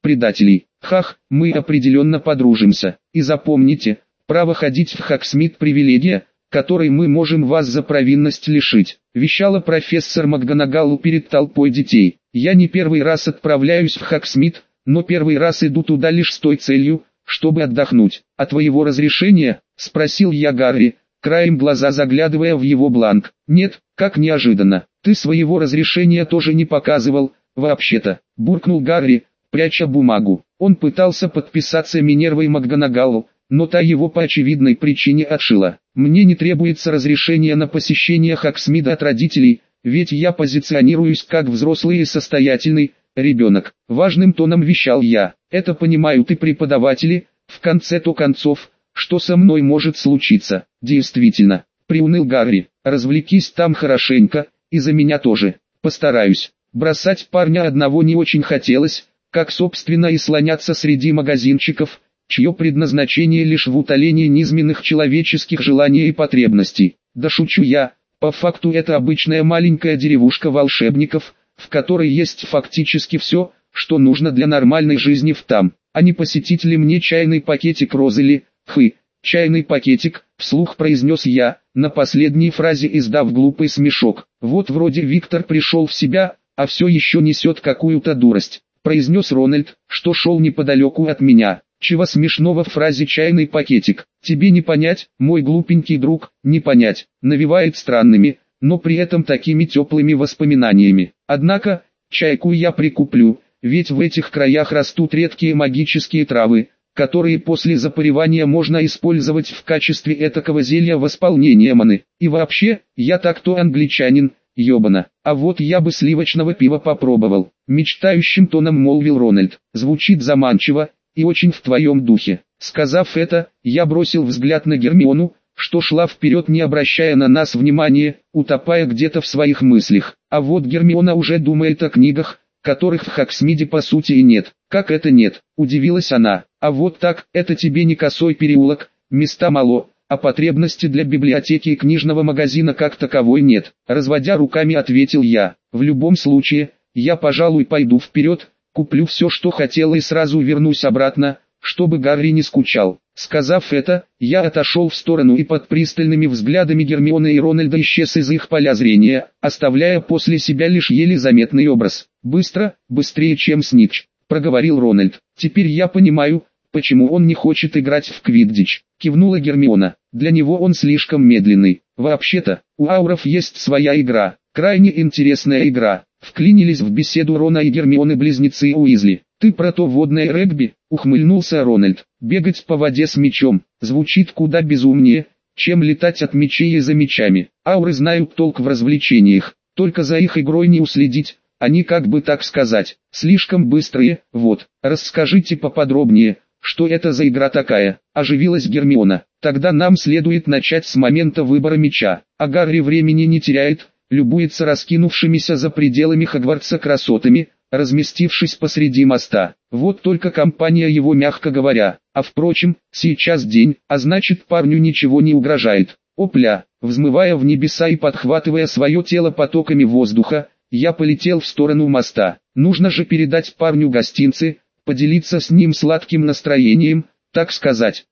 Speaker 1: предателей. Хах, мы определенно подружимся. И запомните, право ходить в Хоксмит привилегия, которой мы можем вас за провинность лишить, вещала профессор МакГонагалл перед толпой детей. Я не первый раз отправляюсь в Хоксмит, но первый раз иду туда лишь с той целью, чтобы отдохнуть. А твоего разрешения? Спросил я Гарри, краем глаза заглядывая в его бланк. Нет, как неожиданно. Ты своего разрешения тоже не показывал, вообще-то, буркнул Гарри, пряча бумагу. Он пытался подписаться Минервой МакГонагалл, но та его по очевидной причине отшила. Мне не требуется разрешение на посещение Хоксмида от родителей, ведь я позиционируюсь как взрослый и состоятельный ребенок. Важным тоном вещал я. Это понимают и преподаватели, в конце-то концов, что со мной может случиться. Действительно, приуныл Гарри, развлекись там хорошенько, и за меня тоже. Постараюсь. Бросать парня одного не очень хотелось, как собственно и слоняться среди магазинчиков, чье предназначение лишь в утолении низменных человеческих желаний и потребностей. Да шучу я, по факту это обычная маленькая деревушка волшебников, в которой есть фактически все, что нужно для нормальной жизни в там. А не посетить ли мне чайный пакетик Розели? Чайный пакетик, вслух произнес я, на последней фразе издав глупый смешок. Вот вроде Виктор пришел в себя, а все еще несет какую-то дурость, произнес Рональд, что шел неподалеку от меня. Чего смешного в фразе «чайный пакетик»? Тебе не понять, мой глупенький друг, не понять, навевает странными, но при этом такими теплыми воспоминаниями. Однако, чайку я прикуплю, ведь в этих краях растут редкие магические травы, которые после запаривания можно использовать в качестве этакого зелья восполнения маны. И вообще, я так-то англичанин, ёбана. А вот я бы сливочного пива попробовал, мечтающим тоном молвил Рональд. Звучит заманчиво и очень в твоем духе. Сказав это, я бросил взгляд на Гермиону, что шла вперед, не обращая на нас внимания, утопая где-то в своих мыслях. А вот Гермиона уже думает о книгах, которых в Хоксмиде по сути и нет. Как это нет? Удивилась она. А вот так, это тебе не косой переулок, места мало, а потребности для библиотеки и книжного магазина как таковой нет. Разводя руками, ответил я. В любом случае, я, пожалуй, пойду вперед, куплю все, что хотел, и сразу вернусь обратно, чтобы Гарри не скучал. Сказав это, я отошел в сторону и под пристальными взглядами Гермионы и Рональда исчез из их поля зрения, оставляя после себя лишь еле заметный образ. «Быстро, быстрее, чем Снитч», — проговорил Рональд. «Теперь я понимаю, почему он не хочет играть в квиддич», — кивнула Гермиона. «Для него он слишком медленный. Вообще-то, у ауров есть своя игра, крайне интересная игра». Вклинились в беседу Рона и Гермионы близнецы Уизли. «Ты про то водное регби?» — ухмыльнулся Рональд. «Бегать по воде с мячом звучит куда безумнее, чем летать от мячей и за мячами. Ауры знают толк в развлечениях, только за их игрой не уследить, они, как бы так сказать, слишком быстрые. Вот, расскажите поподробнее, что это за игра такая?» — оживилась Гермиона. «Тогда нам следует начать с момента выбора мяча, а Гарри времени не теряет, любуется раскинувшимися за пределами Хогвартса красотами, разместившись посреди моста. Вот только компания его, мягко говоря. А впрочем, сейчас день, а значит, парню ничего не угрожает. Опля!» Взмывая в небеса и подхватывая свое тело потоками воздуха, я полетел в сторону моста. Нужно же передать парню гостинцы, поделиться с ним сладким настроением, так сказать.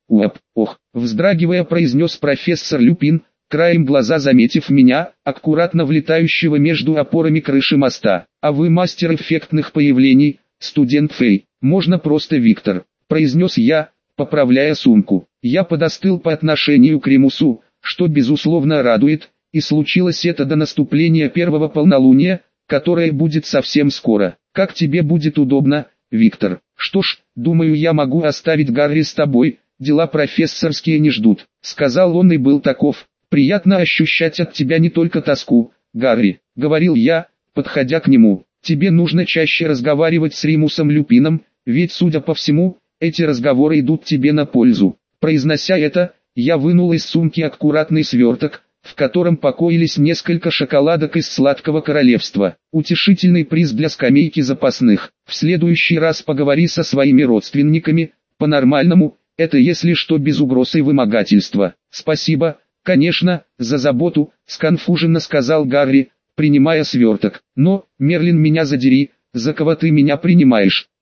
Speaker 1: Вздрагивая, произнес профессор Люпин, краем глаза заметив меня, аккуратно влетающего между опорами крыши моста. «А вы мастер эффектных появлений, студент Фей, можно просто Виктор», — произнес я, поправляя сумку. Я подостыл по отношению к Ремусу, что безусловно радует, и случилось это до наступления первого полнолуния, которое будет совсем скоро. «Как тебе будет удобно, Виктор?» «Что ж, думаю, я могу оставить Гарри с тобой, дела профессорские не ждут», — сказал он и был таков. «Приятно ощущать от тебя не только тоску, Гарри», — говорил я, подходя к нему. «Тебе нужно чаще разговаривать с Ремусом Люпином, ведь, судя по всему, эти разговоры идут тебе на пользу». Произнося это, я вынул из сумки аккуратный сверток, в котором покоились несколько шоколадок из сладкого королевства. «Утешительный приз для скамейки запасных. В следующий раз поговори со своими родственниками, по-нормальному, это если что без угроз и вымогательства». «Спасибо, конечно, за заботу», — сконфуженно сказал Гарри, принимая сверток. «Но, Мерлин, меня задери, за кого ты меня принимаешь?»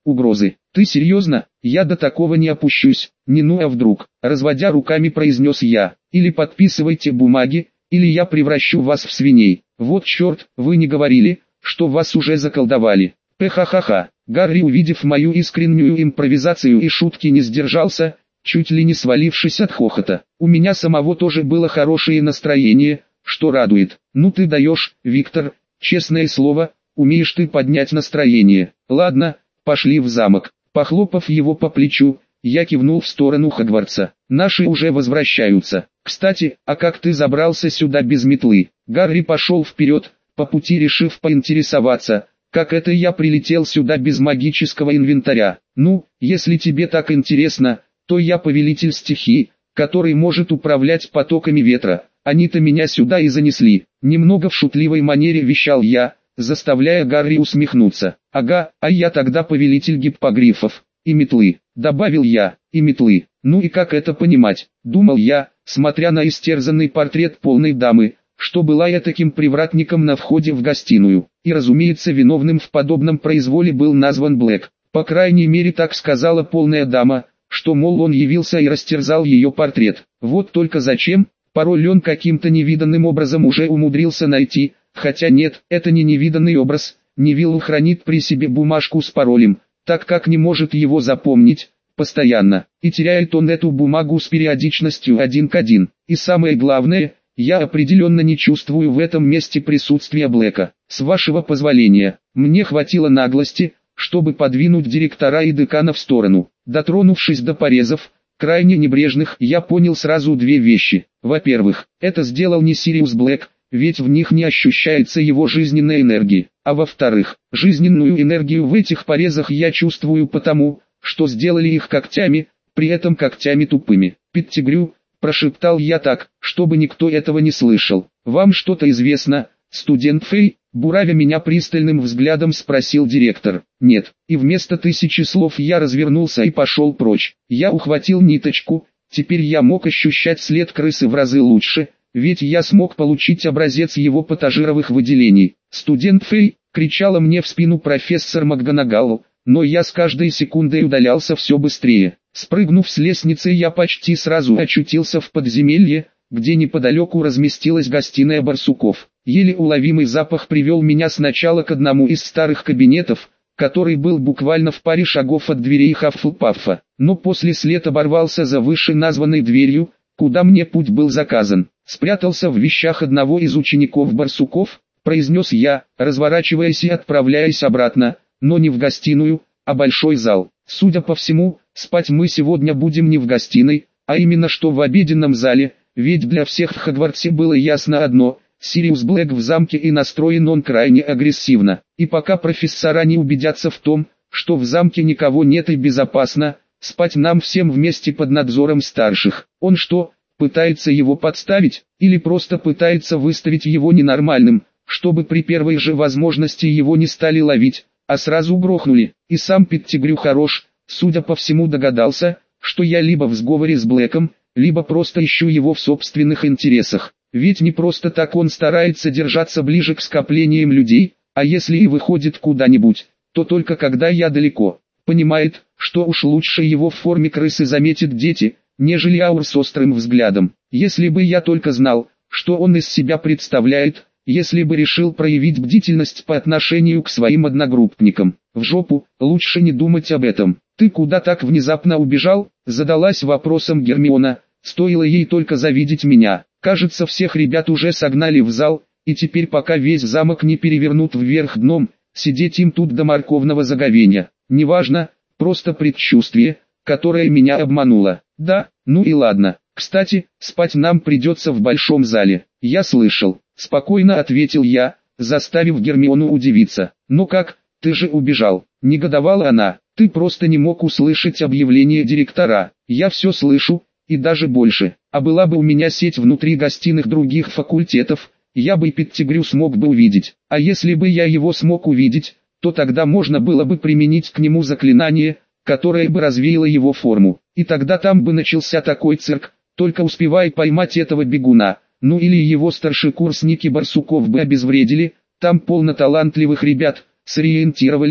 Speaker 1: угрозы. Ты серьезно? Я до такого не опущусь, не ну а вдруг, разводя руками произнес я. Или подписывайте бумаги, или я превращу вас в свиней. Вот черт, вы не говорили, что вас уже заколдовали. Ха-ха-ха. Гарри, увидев мою искреннюю импровизацию и шутки, не сдержался, чуть ли не свалившись от хохота. У меня самого тоже было хорошее настроение, что радует. Ну ты даешь, Виктор, честное слово, умеешь ты поднять настроение. Ладно, пошли в замок. Похлопав его по плечу, я кивнул в сторону Хогвартса. Наши уже возвращаются. Кстати, а как ты забрался сюда без метлы? Гарри пошел вперед, по пути решив поинтересоваться, как это я прилетел сюда без магического инвентаря. Ну, если тебе так интересно, то я повелитель стихий, который может управлять потоками ветра. Они-то меня сюда и занесли. Немного в шутливой манере вещал я, заставляя Гарри усмехнуться. Ага, а я тогда повелитель гиппогрифов. И метлы, добавил я, и метлы. Ну и как это понимать, думал я, смотря на истерзанный портрет полной дамы, что была я таким привратником на входе в гостиную. И разумеется, виновным в подобном произволе был назван Блэк. По крайней мере так сказала полная дама, что мол он явился и растерзал ее портрет. Вот только зачем, пароль он каким-то невиданным образом уже умудрился найти, хотя нет, это не невиданный образ, Невилл хранит при себе бумажку с паролем, так как не может его запомнить, постоянно, и теряет он эту бумагу с периодичностью 1 к 1. И самое главное, я определенно не чувствую в этом месте присутствия Блэка. С вашего позволения, мне хватило наглости, чтобы подвинуть директора и декана в сторону. Дотронувшись до порезов, крайне небрежных, я понял сразу две вещи. Во-первых, это сделал не Сириус Блэк, ведь в них не ощущается его жизненной энергии. А во-вторых, жизненную энергию в этих порезах я чувствую потому, что сделали их когтями, при этом когтями тупыми. «Петтигрю», прошептал я так, чтобы никто этого не слышал. «Вам что-то известно, студент Фей?» Буравя меня пристальным взглядом спросил директор. «Нет». И вместо 1000 слов я развернулся и пошел прочь. Я ухватил ниточку, теперь я мог ощущать след крысы в разы лучше, ведь я смог получить образец его патажировых выделений. «Студент Фей!» — кричала мне в спину профессор МакГонагал, но я с каждой секундой удалялся все быстрее. Спрыгнув с лестницы, я почти сразу очутился в подземелье, где неподалеку разместилась гостиная барсуков. Еле уловимый запах привел меня сначала к одному из старых кабинетов, который был буквально в паре шагов от дверей Хаффлпаффа, но после след оборвался за вышеназванной дверью, куда мне путь был заказан. «Спрятался в вещах одного из учеников барсуков», произнес я, разворачиваясь и отправляясь обратно, но не в гостиную, а большой зал. Судя по всему, спать мы сегодня будем не в гостиной, а именно что в обеденном зале, ведь для всех в Хогвартсе было ясно одно: Сириус Блэк в замке и настроен он крайне агрессивно. И пока профессора не убедятся в том, что в замке никого нет и безопасно, спать нам всем вместе под надзором старших. Он что, пытается его подставить, или просто пытается выставить его ненормальным, чтобы при первой же возможности его не стали ловить, а сразу грохнули? И сам Петтигрю хорош, судя по всему догадался, что я либо в сговоре с Блэком, либо просто ищу его в собственных интересах. Ведь не просто так он старается держаться ближе к скоплениям людей, а если и выходит куда-нибудь, то только когда я далеко. Понимает, что уж лучше его в форме крысы заметят дети, нежели аур с острым взглядом. Если бы я только знал, что он из себя представляет, если бы решил проявить бдительность по отношению к своим одногруппникам. В жопу, лучше не думать об этом. «Ты куда так внезапно убежал?» — задалась вопросом Гермиона, стоило ей только завидеть меня. Кажется, всех ребят уже согнали в зал, и теперь пока весь замок не перевернут вверх дном, сидеть им тут до морковного заговения. Неважно, просто предчувствие, которое меня обмануло. Да, ну и ладно. Кстати, спать нам придется в большом зале. Я слышал. Спокойно ответил я, заставив Гермиону удивиться. «Ну как, ты же убежал?» — негодовала она. «Ты просто не мог услышать объявление директора». «Я все слышу, и даже больше. А была бы у меня сеть внутри гостиных других факультетов, я бы Петтигрю смог бы увидеть. А если бы я его смог увидеть, то тогда можно было бы применить к нему заклинание, которое бы развеяло его форму. И тогда там бы начался такой цирк, только успевай поймать этого бегуна. Ну или его старшекурсники барсуков бы обезвредили, там полно талантливых ребят, сориентировались бы.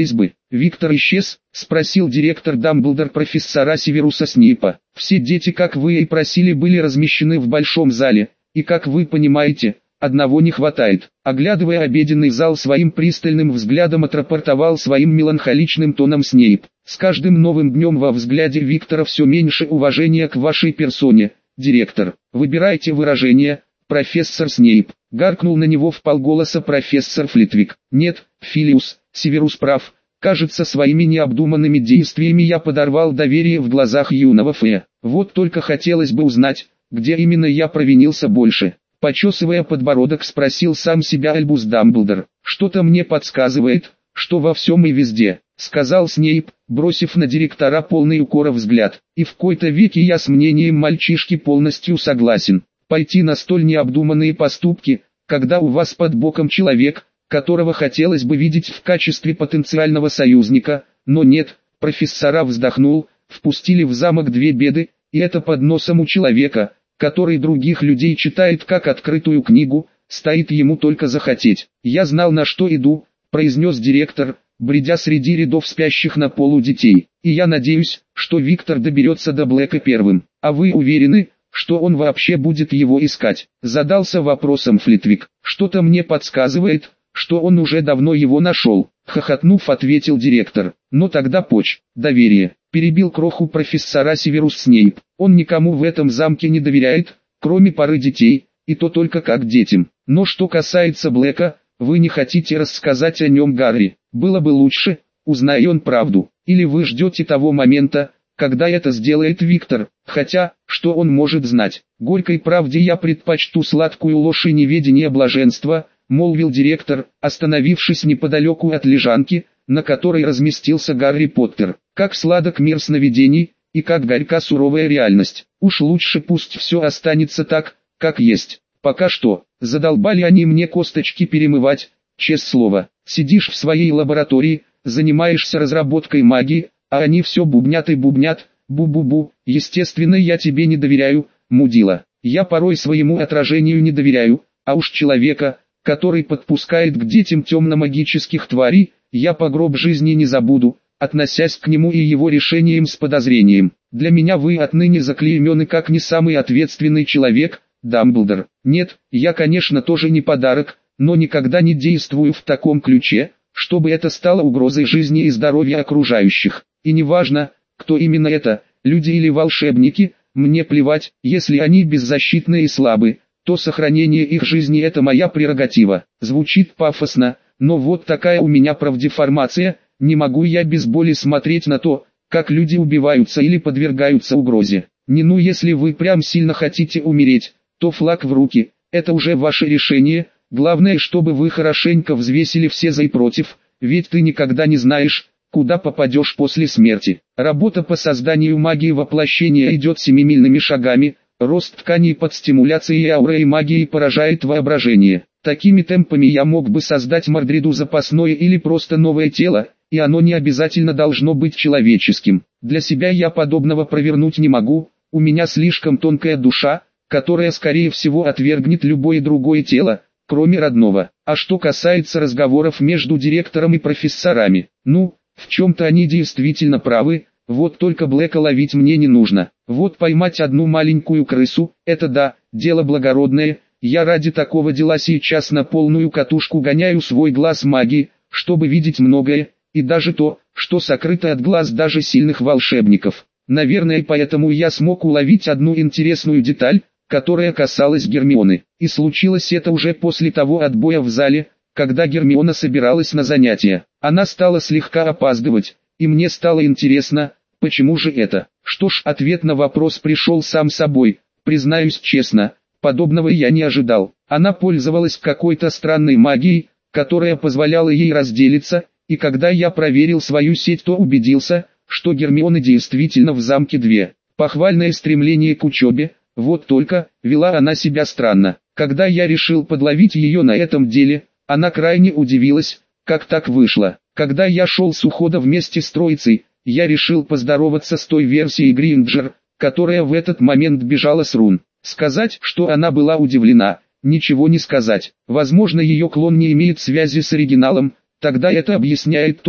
Speaker 1: Виктор исчез?» — спросил директор Дамблдор профессора Северуса Снейпа. «Все дети, как вы и просили, были размещены в большом зале, и как вы понимаете, одного не хватает». Оглядывая обеденный зал своим пристальным взглядом, отрапортовал своим меланхоличным тоном Снейп. «С каждым новым днем во взгляде Виктора все меньше уважения к вашей персоне, директор. Выбирайте выражение, профессор Снейп». Гаркнул на него вполголоса профессор Флитвик. «Нет, Филиус, Северус прав. Кажется, своими необдуманными действиями я подорвал доверие в глазах юного Фея. Вот только хотелось бы узнать, где именно я провинился больше». Почесывая подбородок, спросил сам себя Альбус Дамблдор. «Что-то мне подсказывает, что во всем и везде», — сказал Снейп, бросив на директора полный укора взгляд. «И в кои-то веки я с мнением мальчишки полностью согласен. Пойти на столь необдуманные поступки, когда у вас под боком человек, которого хотелось бы видеть в качестве потенциального союзника, но нет». Профессора вздохнул. «Впустили в замок две беды, и это под носом у человека, который других людей читает как открытую книгу, стоит ему только захотеть». «Я знал, на что иду», — произнес директор, бредя среди рядов спящих на полу детей. «И я надеюсь, что Виктор доберется до Блэка первым. А вы уверены, что он вообще будет его искать?» Задался вопросом Флитвик. «Что-то мне подсказывает, что он уже давно его нашел», — хохотнув, ответил директор. «Но тогда доверие», — перебил кроху профессора Северус Снейп. «Он никому в этом замке не доверяет, кроме пары детей, и то только как детям. Но что касается Блэка, вы не хотите рассказать о нем Гарри. Было бы лучше, узнай он правду. Или вы ждете того момента, когда это сделает Виктор, хотя, что он может знать? Горькой правде я предпочту сладкую ложь и неведение блаженства», — молвил директор, остановившись неподалеку от лежанки, на которой разместился Гарри Поттер. «Как сладок мир сновидений, и как горька суровая реальность. Уж лучше пусть все останется так, как есть. Пока что, задолбали они мне косточки перемывать, честное слово. Сидишь в своей лаборатории, занимаешься разработкой магии, а они все бубнят и бубнят, бу-бу-бу. Естественно, я тебе не доверяю, мудила. Я порой своему отражению не доверяю, а уж человека, который подпускает к детям темно-магических тварей, я по гроб жизни не забуду, относясь к нему и его решениям с подозрением. Для меня вы отныне заклеймены как не самый ответственный человек, Дамблдор. Нет, я, конечно, тоже не подарок, но никогда не действую в таком ключе, чтобы это стало угрозой жизни и здоровья окружающих. И неважно, кто именно это, люди или волшебники, мне плевать, если они беззащитны и слабы, то сохранение их жизни — это моя прерогатива. Звучит пафосно, но вот такая у меня правдеформация. Не могу я без боли смотреть на то, как люди убиваются или подвергаются угрозе. Ну если вы прям сильно хотите умереть, то флаг в руки, это уже ваше решение. Главное, чтобы вы хорошенько взвесили все за и против, ведь ты никогда не знаешь, куда попадешь после смерти. Работа по созданию магии воплощения идет семимильными шагами. Рост тканей под стимуляцией ауры и магии поражает воображение. Такими темпами я мог бы создать Мордриду запасное или просто новое тело, и оно не обязательно должно быть человеческим. Для себя я подобного провернуть не могу, у меня слишком тонкая душа, которая скорее всего отвергнет любое другое тело, кроме родного. А что касается разговоров между директором и профессорами, в чем-то они действительно правы, вот только Блэка ловить мне не нужно. Вот поймать одну маленькую крысу, это да, дело благородное, я ради такого дела сейчас на полную катушку гоняю свой глаз магии, чтобы видеть многое, и даже то, что сокрыто от глаз даже сильных волшебников. Наверное, поэтому я смог уловить одну интересную деталь, которая касалась Гермионы. И случилось это уже после того отбоя в зале, когда Гермиона собиралась на занятия. Она стала слегка опаздывать, и мне стало интересно, почему же это? Что ж, ответ на вопрос пришел сам собой. Признаюсь честно, подобного я не ожидал. Она пользовалась какой-то странной магией, которая позволяла ей разделиться, и когда я проверил свою сеть, то убедился, что Гермионы действительно в замке две. Похвальное стремление к учебе, вот только, вела она себя странно. Когда я решил подловить ее на этом деле, она крайне удивилась, как так вышло. Когда я шел с ухода вместе с троицей, я решил поздороваться с той версией Гринджер, которая в этот момент бежала с рун. Сказать, что она была удивлена, ничего не сказать. Возможно, ее клон не имеет связи с оригиналом, тогда это объясняет то,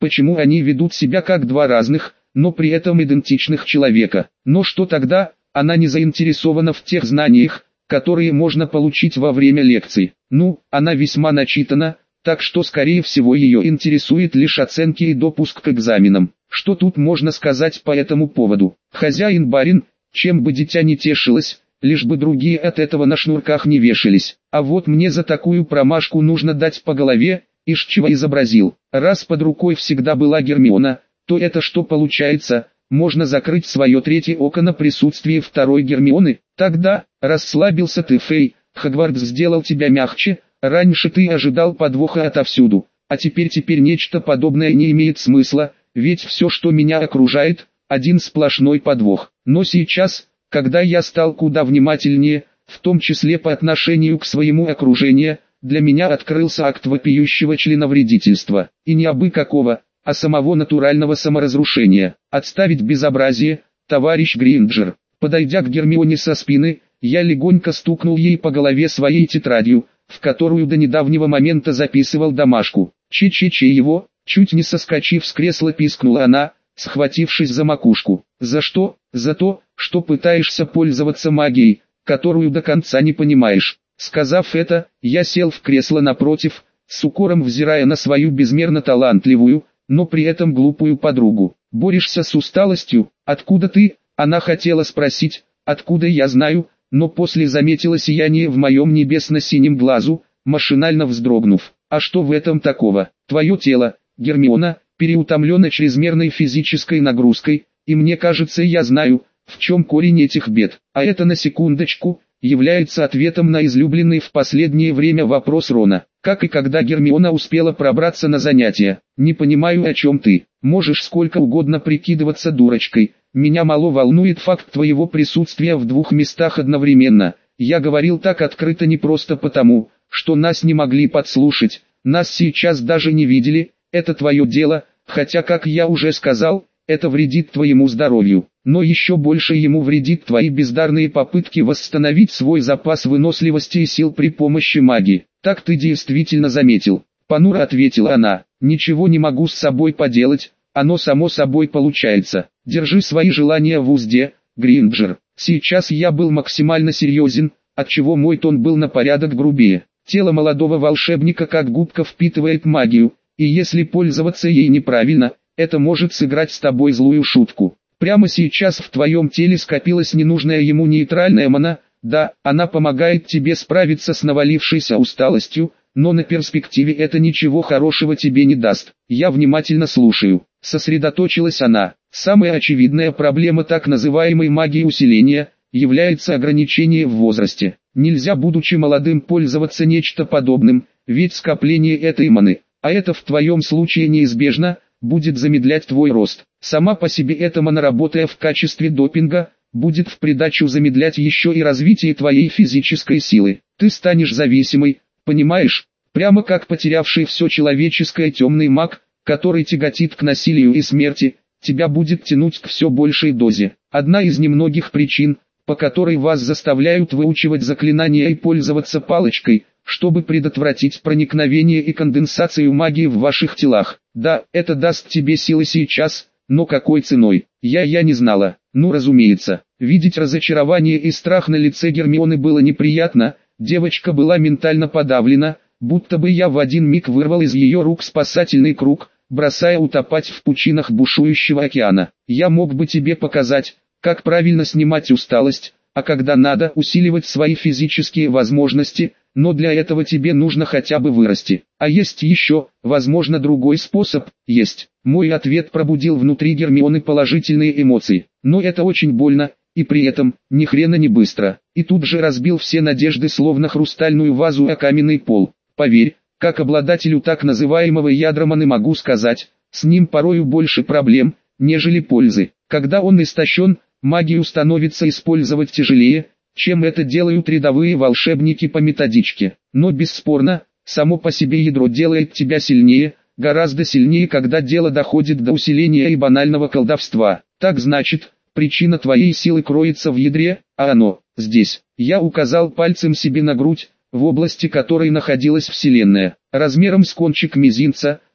Speaker 1: почему они ведут себя как два разных, но при этом идентичных человека. Но что тогда? Она не заинтересована в тех знаниях, которые можно получить во время лекций. Ну, она весьма начитана, так что скорее всего ее интересует лишь оценки и допуск к экзаменам. Что тут можно сказать по этому поводу? Хозяин-барин, чем бы дитя не тешилось, лишь бы другие от этого на шнурках не вешались. А вот мне за такую промашку нужно дать по голове, ишь чего изобразил. Раз под рукой всегда была Гермиона, то это что получается? Можно закрыть свое третье око на присутствие второй Гермионы? Тогда, расслабился ты, Фей, Хогвартс сделал тебя мягче, раньше ты ожидал подвоха отовсюду, а теперь нечто подобное не имеет смысла, ведь все, что меня окружает, один сплошной подвох. Но сейчас, когда я стал куда внимательнее, в том числе по отношению к своему окружению, для меня открылся акт вопиющего членовредительства, и не абы какого, а самого натурального саморазрушения. Отставить безобразие, товарищ Гринджер. Подойдя к Гермионе со спины, я легонько стукнул ей по голове своей тетрадью, в которую до недавнего момента записывал домашку. Че-че-че его, чуть не соскочив с кресла, пискнула она, схватившись за макушку. За что? За то, что пытаешься пользоваться магией, которую до конца не понимаешь. Сказав это, я сел в кресло напротив, с укором взирая на свою безмерно талантливую, но при этом глупую подругу. Борешься с усталостью? Откуда ты? Она хотела спросить, откуда я знаю, но после заметила сияние в моем небесно-синем глазу, машинально вздрогнув. А что в этом такого? Твое тело, Гермиона, переутомлено чрезмерной физической нагрузкой, и мне кажется, я знаю, в чем корень этих бед. А это, на секундочку, является ответом на излюбленный в последнее время вопрос Рона. Как и когда Гермиона успела пробраться на занятия? Не понимаю, о чем ты. Можешь сколько угодно прикидываться дурочкой. Меня мало волнует факт твоего присутствия в двух местах одновременно. Я говорил так открыто не просто потому, что нас не могли подслушать. Нас сейчас даже не видели. Это твое дело, хотя, как я уже сказал, это вредит твоему здоровью. Но еще больше ему вредит твои бездарные попытки восстановить свой запас выносливости и сил при помощи магии. Так ты действительно заметил. Понуро ответила она. Ничего не могу с собой поделать, оно само собой получается. Держи свои желания в узде, Гринджер. Сейчас я был максимально серьезен, отчего мой тон был на порядок грубее. Тело молодого волшебника как губка впитывает магию, и если пользоваться ей неправильно, это может сыграть с тобой злую шутку. Прямо сейчас в твоем теле скопилась ненужная ему нейтральная мана, да, она помогает тебе справиться с навалившейся усталостью, но на перспективе это ничего хорошего тебе не даст. Я внимательно слушаю. Сосредоточилась она. Самая очевидная проблема так называемой магии усиления является ограничение в возрасте. Нельзя, будучи молодым, пользоваться нечто подобным, ведь скопление этой маны, а это в твоем случае неизбежно, будет замедлять твой рост. Сама по себе эта мана, работая в качестве допинга, будет в придачу замедлять еще и развитие твоей физической силы. Ты станешь зависимой, понимаешь? Прямо как потерявший все человеческое темный маг, который тяготит к насилию и смерти, тебя будет тянуть к все большей дозе. Одна из немногих причин, по которой вас заставляют выучивать заклинания и пользоваться палочкой, чтобы предотвратить проникновение и конденсацию магии в ваших телах. Да, это даст тебе силы сейчас, но какой ценой? Я не знала. Ну, разумеется, видеть разочарование и страх на лице Гермионы было неприятно, девочка была ментально подавлена, будто бы я в один миг вырвал из ее рук спасательный круг, бросая утопать в пучинах бушующего океана. Я мог бы тебе показать, как правильно снимать усталость, а когда надо усиливать свои физические возможности, но для этого тебе нужно хотя бы вырасти. А есть еще, возможно, другой способ? Есть. Мой ответ пробудил внутри Гермионы положительные эмоции, но это очень больно, и при этом, ни хрена не быстро, и тут же разбил все надежды словно хрустальную вазу о каменный пол. Поверь, как обладателю так называемого ядра маны могу сказать, с ним порою больше проблем, нежели пользы. Когда он истощен, магию становится использовать тяжелее, чем это делают рядовые волшебники по методичке. Но бесспорно, само по себе ядро делает тебя сильнее, гораздо сильнее, когда дело доходит до усиления и банального колдовства. Так значит, причина твоей силы кроется в ядре, а оно здесь. Я указал пальцем себе на грудь, в области которой находилась Вселенная, размером с кончик мизинца,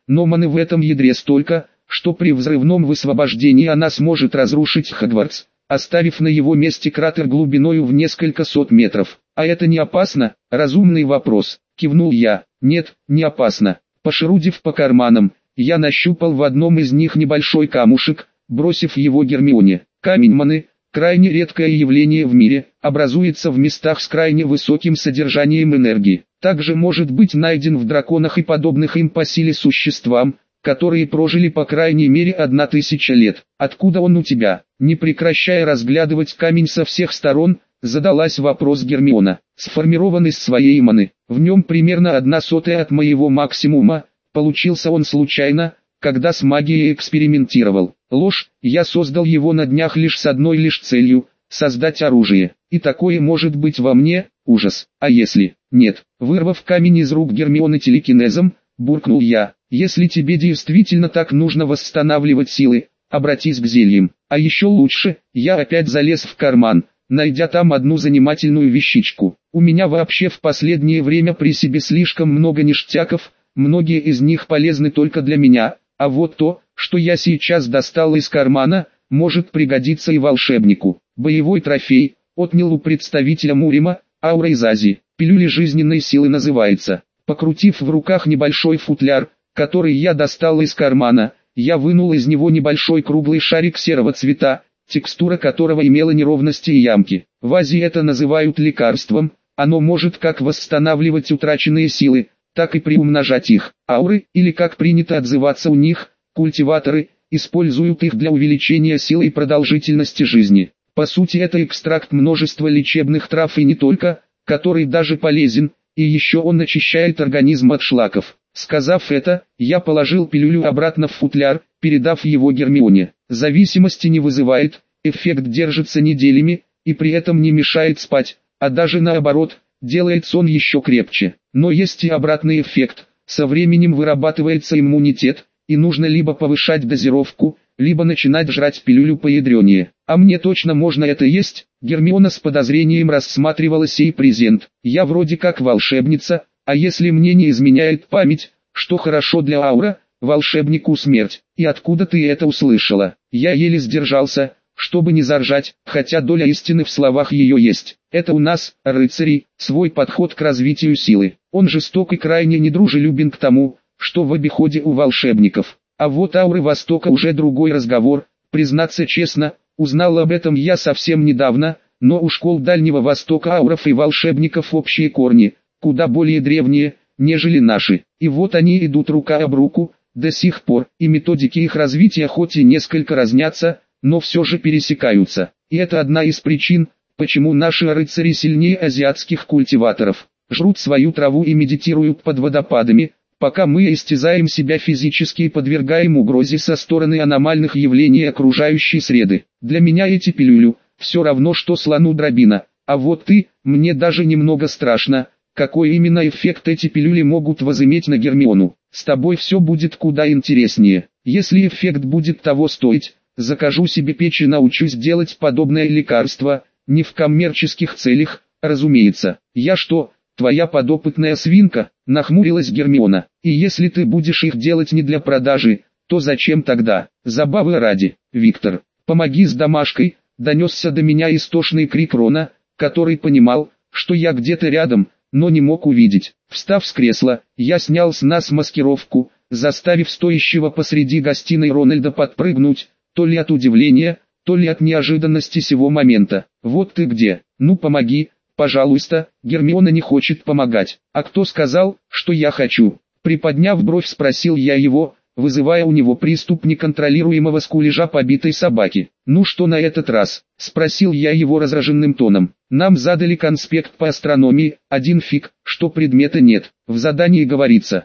Speaker 1: но маны в этом ядре столько, что при взрывном высвобождении она сможет разрушить Хогвартс, оставив на его месте кратер глубиною в несколько сот метров. А это не опасно? Разумный вопрос, кивнул я. Нет, не опасно. Пошерудив по карманам, я нащупал в одном из них небольшой камушек, бросив его Гермионе. Камень маны, крайне редкое явление в мире, образуется в местах с крайне высоким содержанием энергии. Также может быть найден в драконах и подобных им по силе существам, которые прожили по крайней мере 1000 лет. Откуда он у тебя? Не прекращая разглядывать камень со всех сторон, задалась вопрос Гермиона. Сформирован из своей маны. В нем примерно 1/100 от моего максимума. Получился он случайно, когда с магией экспериментировал. Ложь, я создал его на днях лишь с одной лишь целью – создать оружие. И такое может быть во мне, ужас. А если? Нет. Вырвав камень из рук Гермионы телекинезом, буркнул я. Если тебе действительно так нужно восстанавливать силы, обратись к зельям. А еще лучше, я опять залез в карман, найдя там одну занимательную вещичку. У меня вообще в последнее время при себе слишком много ништяков, многие из них полезны только для меня, а вот то, что я сейчас достал из кармана, может пригодиться и волшебнику. Боевой трофей, отнял у представителя Мурима, аура из Азии, пилюли жизненной силы называется. Покрутив в руках небольшой футляр, который я достал из кармана, я вынул из него небольшой круглый шарик серого цвета, текстура которого имела неровности и ямки. В Азии это называют лекарством, оно может как восстанавливать утраченные силы, так и приумножать их. Ауры, или как принято отзываться у них, культиваторы, используют их для увеличения силы и продолжительности жизни. По сути это экстракт множества лечебных трав и не только, который даже полезен, и еще он очищает организм от шлаков. Сказав это, я положил пилюлю обратно в футляр, передав его Гермионе. Зависимости не вызывает, эффект держится неделями, и при этом не мешает спать, а даже наоборот, делает сон еще крепче. Но есть и обратный эффект, со временем вырабатывается иммунитет, и нужно либо повышать дозировку, либо начинать жрать пилюлю поядренее. А мне точно можно это есть? Гермиона с подозрением рассматривала сей презент. Я вроде как волшебница, а если мне не изменяет память, что хорошо для аура, волшебнику смерть. И откуда ты это услышала? Я еле сдержался, чтобы не заржать, хотя доля истины в словах ее есть. Это у нас, рыцарей, свой подход к развитию силы. Он жесток и крайне недружелюбен к тому, что в обиходе у волшебников. А вот ауры Востока уже другой разговор. Признаться честно, узнал об этом я совсем недавно, но у школ Дальнего Востока ауров и волшебников общие корни, куда более древние, нежели наши. И вот они идут рука об руку, до сих пор, и методики их развития хоть и несколько разнятся, но все же пересекаются. И это одна из причин, почему наши рыцари сильнее азиатских культиваторов. Жрут свою траву и медитируют под водопадами, пока мы истязаем себя физически и подвергаем угрозе со стороны аномальных явлений окружающей среды. Для меня эти пилюли, все равно что слону дробина. А вот ты, мне даже немного страшно, какой именно эффект эти пилюли могут возыметь на Гермиону. С тобой все будет куда интереснее. Если эффект будет того стоить, закажу себе печь и научусь делать подобное лекарство, не в коммерческих целях, разумеется. Я что, твоя подопытная свинка? Нахмурилась Гермиона. И если ты будешь их делать не для продажи, то зачем тогда? Забавы ради. Виктор, помоги с домашкой, донесся до меня истошный крик Рона, который понимал, что я где-то рядом, но не мог увидеть. Встав с кресла, я снял с нас маскировку, заставив стоящего посреди гостиной Рональда подпрыгнуть, то ли от удивления, то ли от неожиданности сего момента. Вот ты где, ну помоги, пожалуйста. Гермиона не хочет помогать. А кто сказал, что я хочу? Приподняв бровь, спросил я его, вызывая у него приступ неконтролируемого скулежа побитой собаки. «Ну что на этот раз?» – спросил я его раздраженным тоном. «Нам задали конспект по астрономии, один фиг, что предмета нет. В задании говорится,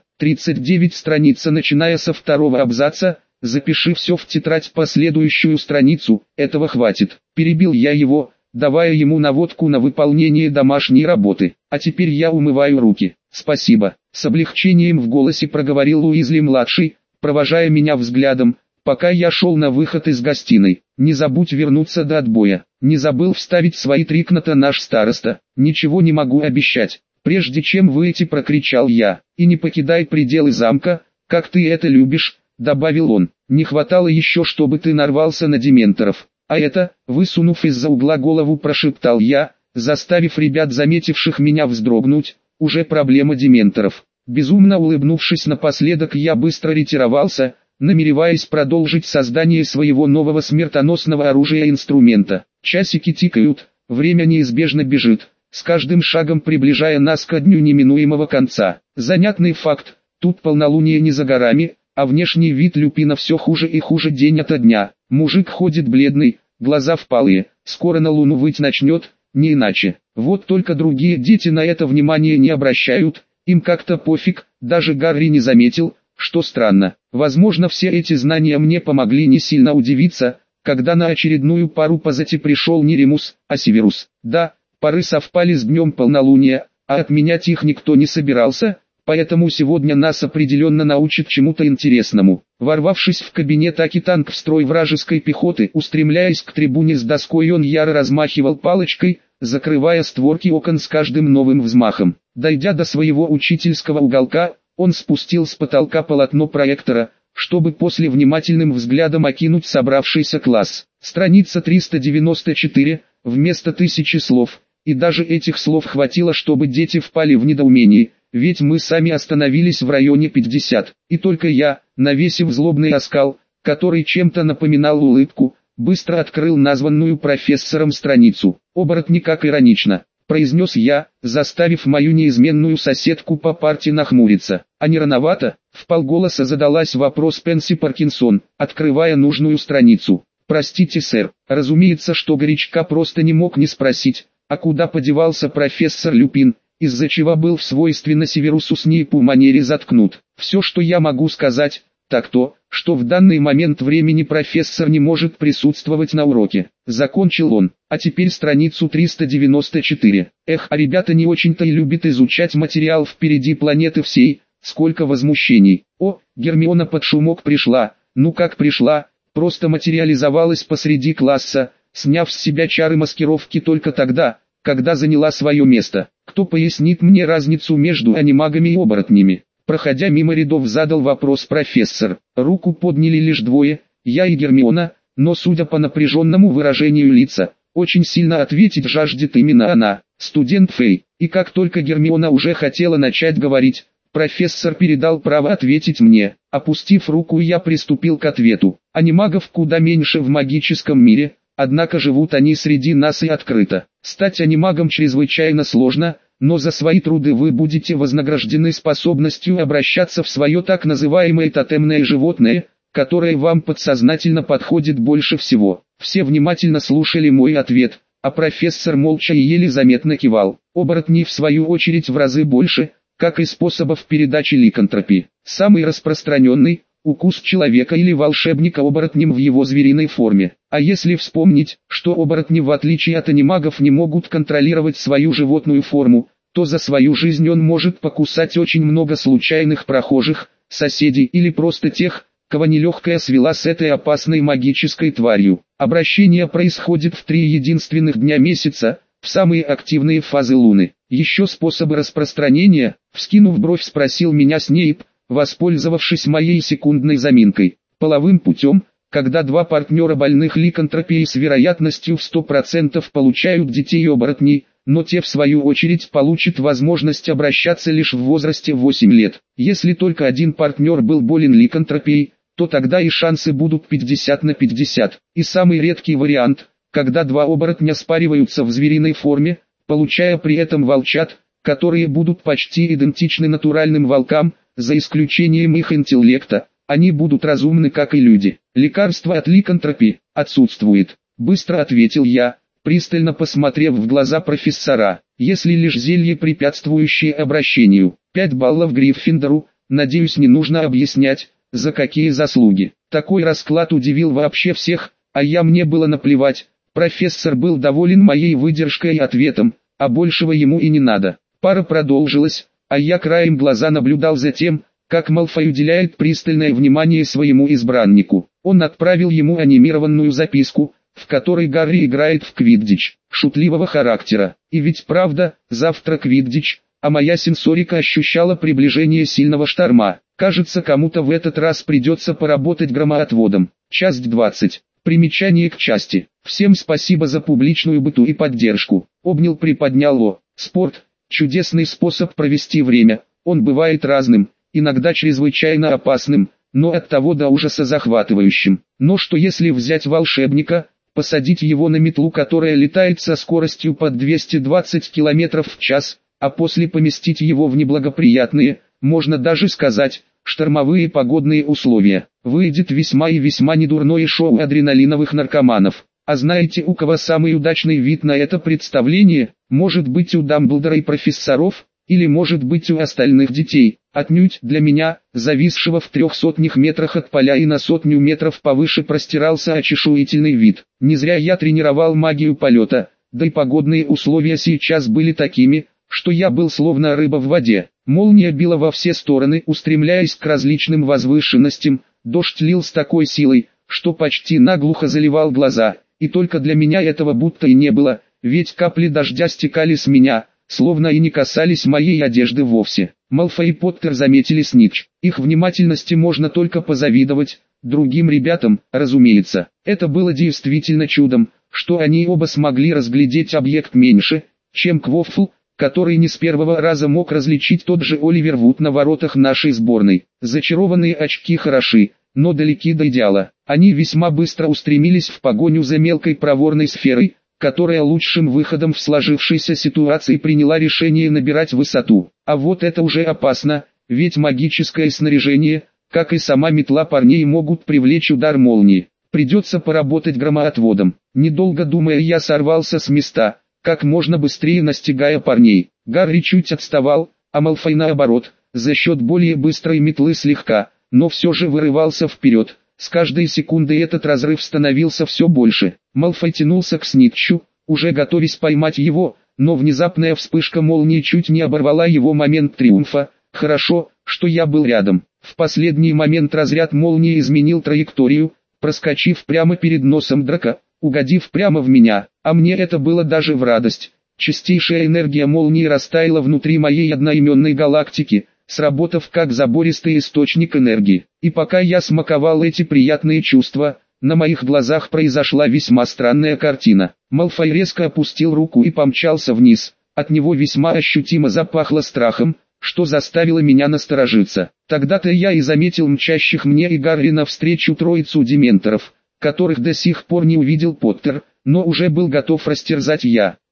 Speaker 1: 39 страница начиная со второго абзаца, запиши все в тетрадь по следующую страницу, этого хватит». Перебил я его, давая ему наводку на выполнение домашней работы. «А теперь я умываю руки». «Спасибо», – с облегчением в голосе проговорил Уизли-младший, провожая меня взглядом, пока я шел на выход из гостиной. «Не забудь вернуться до отбоя. Не забыл вставить свои трикнота наш староста. Ничего не могу обещать». «Прежде чем выйти», прокричал я. «И не покидай пределы замка, как ты это любишь», — добавил он. «Не хватало еще, чтобы ты нарвался на дементоров. А это», — высунув из-за угла голову, прошептал я, заставив ребят, заметивших меня, вздрогнуть, «уже проблема дементоров». Безумно улыбнувшись напоследок, я быстро ретировался, намереваясь продолжить создание своего нового смертоносного оружия-инструмента. Часики тикают, время неизбежно бежит, с каждым шагом приближая нас ко дню неминуемого конца. Занятный факт, тут полнолуние не за горами, а внешний вид Люпина все хуже и хуже день ото дня. Мужик ходит бледный, глаза впалые, скоро на луну выть начнет, не иначе. Вот только другие дети на это внимание не обращают, им как-то пофиг, даже Гарри не заметил, что странно. Возможно, все эти знания мне помогли не сильно удивиться, когда на очередную пару по зате пришел не Ремус, а Северус. Да, пары совпали с днем полнолуния, а отменять их никто не собирался, поэтому сегодня нас определенно научат чему-то интересному. Ворвавшись в кабинет Аки-танк в строй вражеской пехоты, устремляясь к трибуне с доской, он яро размахивал палочкой, закрывая створки окон с каждым новым взмахом. Дойдя до своего учительского уголка, он спустил с потолка полотно проектора, чтобы после внимательным взглядом окинуть собравшийся класс. Страница 394, вместо 1000 слов, и даже этих слов хватило, чтобы дети впали в недоумение, ведь мы сами остановились в районе 50, и только я, навесив злобный оскал, который чем-то напоминал улыбку, быстро открыл названную профессором страницу. «Оборотни, как иронично», — произнес я, заставив мою неизменную соседку по парте нахмуриться. «А не рановато?» — вполголоса задалась вопрос Пенси Паркинсон, открывая нужную страницу. «Простите, сэр, разумеется, что горячка просто не мог не спросить, а куда подевался профессор Люпин, из-за чего был в свойственно Северусу Снейпу манере заткнут. Все, что я могу сказать, так то, что в данный момент времени профессор не может присутствовать на уроке». Закончил он. А теперь страницу 394. Эх, а ребята не очень-то и любят изучать материал впереди планеты всей, сколько возмущений. О, Гермиона под шумок пришла, ну как пришла, просто материализовалась посреди класса, сняв с себя чары маскировки только тогда, когда заняла свое место. Кто пояснит мне разницу между анимагами и оборотнями? Проходя мимо рядов, задал вопрос профессор. Руку подняли лишь двое, я и Гермиона, но судя по напряженному выражению лица, очень сильно ответить жаждет именно она, студент Фей. И как только Гермиона уже хотела начать говорить, профессор передал право ответить мне. Опустив руку, я приступил к ответу. Анимагов куда меньше в магическом мире, однако живут они среди нас и открыто. Стать анимагом чрезвычайно сложно, но за свои труды вы будете вознаграждены способностью обращаться в свое так называемое тотемное животное, которое вам подсознательно подходит больше всего. Все внимательно слушали мой ответ, а профессор молча и еле заметно кивал. Оборотней в свою очередь в разы больше, как и способов передачи ликантропии. Самый распространенный – укус человека или волшебника оборотнем в его звериной форме. А если вспомнить, что оборотни в отличие от анимагов не могут контролировать свою животную форму, то за свою жизнь он может покусать очень много случайных прохожих, соседей или просто тех, кого нелегкая свела с этой опасной магической тварью. Обращение происходит в 3 единственных дня месяца, в самые активные фазы Луны. Еще способы распространения, вскинув бровь, спросил меня Снейп, воспользовавшись моей секундной заминкой. Половым путем, когда два партнера больных ликантропией с вероятностью в 100% получают детей-оборотней, но те в свою очередь получат возможность обращаться лишь в возрасте 8 лет. Если только один партнер был болен ликантропией, то тогда и шансы будут 50 на 50. И самый редкий вариант, когда два оборотня спариваются в звериной форме, получая при этом волчат, которые будут почти идентичны натуральным волкам, за исключением их интеллекта, они будут разумны как и люди. Лекарство от ликантропии отсутствует, быстро ответил я, пристально посмотрев в глаза профессора. Если лишь зелье, препятствующее обращению. 5 баллов Гриффиндору, надеюсь, не нужно объяснять, за какие заслуги. Такой расклад удивил вообще всех, а мне было наплевать. Профессор был доволен моей выдержкой и ответом, а большего ему и не надо. Пара продолжилась, а я краем глаза наблюдал за тем, как Малфой уделяет пристальное внимание своему избраннику. Он отправил ему анимированную записку, в которой Гарри играет в квиддич, шутливого характера. И ведь правда, завтра квиддич, а моя сенсорика ощущала приближение сильного шторма. Кажется, кому-то в этот раз придется поработать громоотводом. Часть 20. Примечание к части. Всем спасибо за публичную быту и поддержку. Обнял, приподнял. Спорт – чудесный способ провести время. Он бывает разным, иногда чрезвычайно опасным, но оттого до ужаса захватывающим. Но что если взять волшебника, посадить его на метлу, которая летает со скоростью под 220 км в час, а после поместить его в неблагоприятные, можно даже сказать, штормовые погодные условия. Выйдет весьма и весьма недурное шоу адреналиновых наркоманов. А знаете, у кого самый удачный вид на это представление? Может быть, у Дамблдора и профессоров, или может быть у остальных детей? Отнюдь для меня, зависшего в 300 метрах от поля и на 100 метров повыше простирался очешуительный вид. Не зря я тренировал магию полета, да и погодные условия сейчас были такими, что я был словно рыба в воде. Молния била во все стороны, устремляясь к различным возвышенностям, дождь лил с такой силой, что почти наглухо заливал глаза, и только для меня этого будто и не было, ведь капли дождя стекали с меня, словно и не касались моей одежды вовсе. Малфой и Поттер заметили Снитч. Их внимательности можно только позавидовать, другим ребятам, разумеется. Это было действительно чудом, что они оба смогли разглядеть объект меньше, чем Квоффл, который не с первого раза мог различить тот же Оливер Вуд на воротах нашей сборной. Зачарованные очки хороши, но далеки до идеала. Они весьма быстро устремились в погоню за мелкой проворной сферой, которая лучшим выходом в сложившейся ситуации приняла решение набирать высоту. А вот это уже опасно, ведь магическое снаряжение, как и сама метла парней, могут привлечь удар молнии. Придется поработать громоотводом. Недолго думая, я сорвался с места, как можно быстрее настигая парней. Гарри чуть отставал, а Малфой наоборот, за счет более быстрой метлы слегка, но все же вырывался вперед. С каждой секундой этот разрыв становился все больше. Малфой тянулся к Снитчу, уже готовясь поймать его, но внезапная вспышка молнии чуть не оборвала его момент триумфа. Хорошо, что я был рядом. В последний момент разряд молнии изменил траекторию, проскочив прямо перед носом Драка, угодив прямо в меня, а мне это было даже в радость. Чистейшая энергия молнии растаяла внутри моей одноименной галактики, сработав как забористый источник энергии. И пока я смаковал эти приятные чувства, на моих глазах произошла весьма странная картина. Малфой резко опустил руку и помчался вниз. От него весьма ощутимо запахло страхом, что заставило меня насторожиться. Тогда-то я и заметил мчащих мне и Гарри навстречу троицу дементоров, которых до сих пор не увидел Поттер, но уже был готов растерзать я.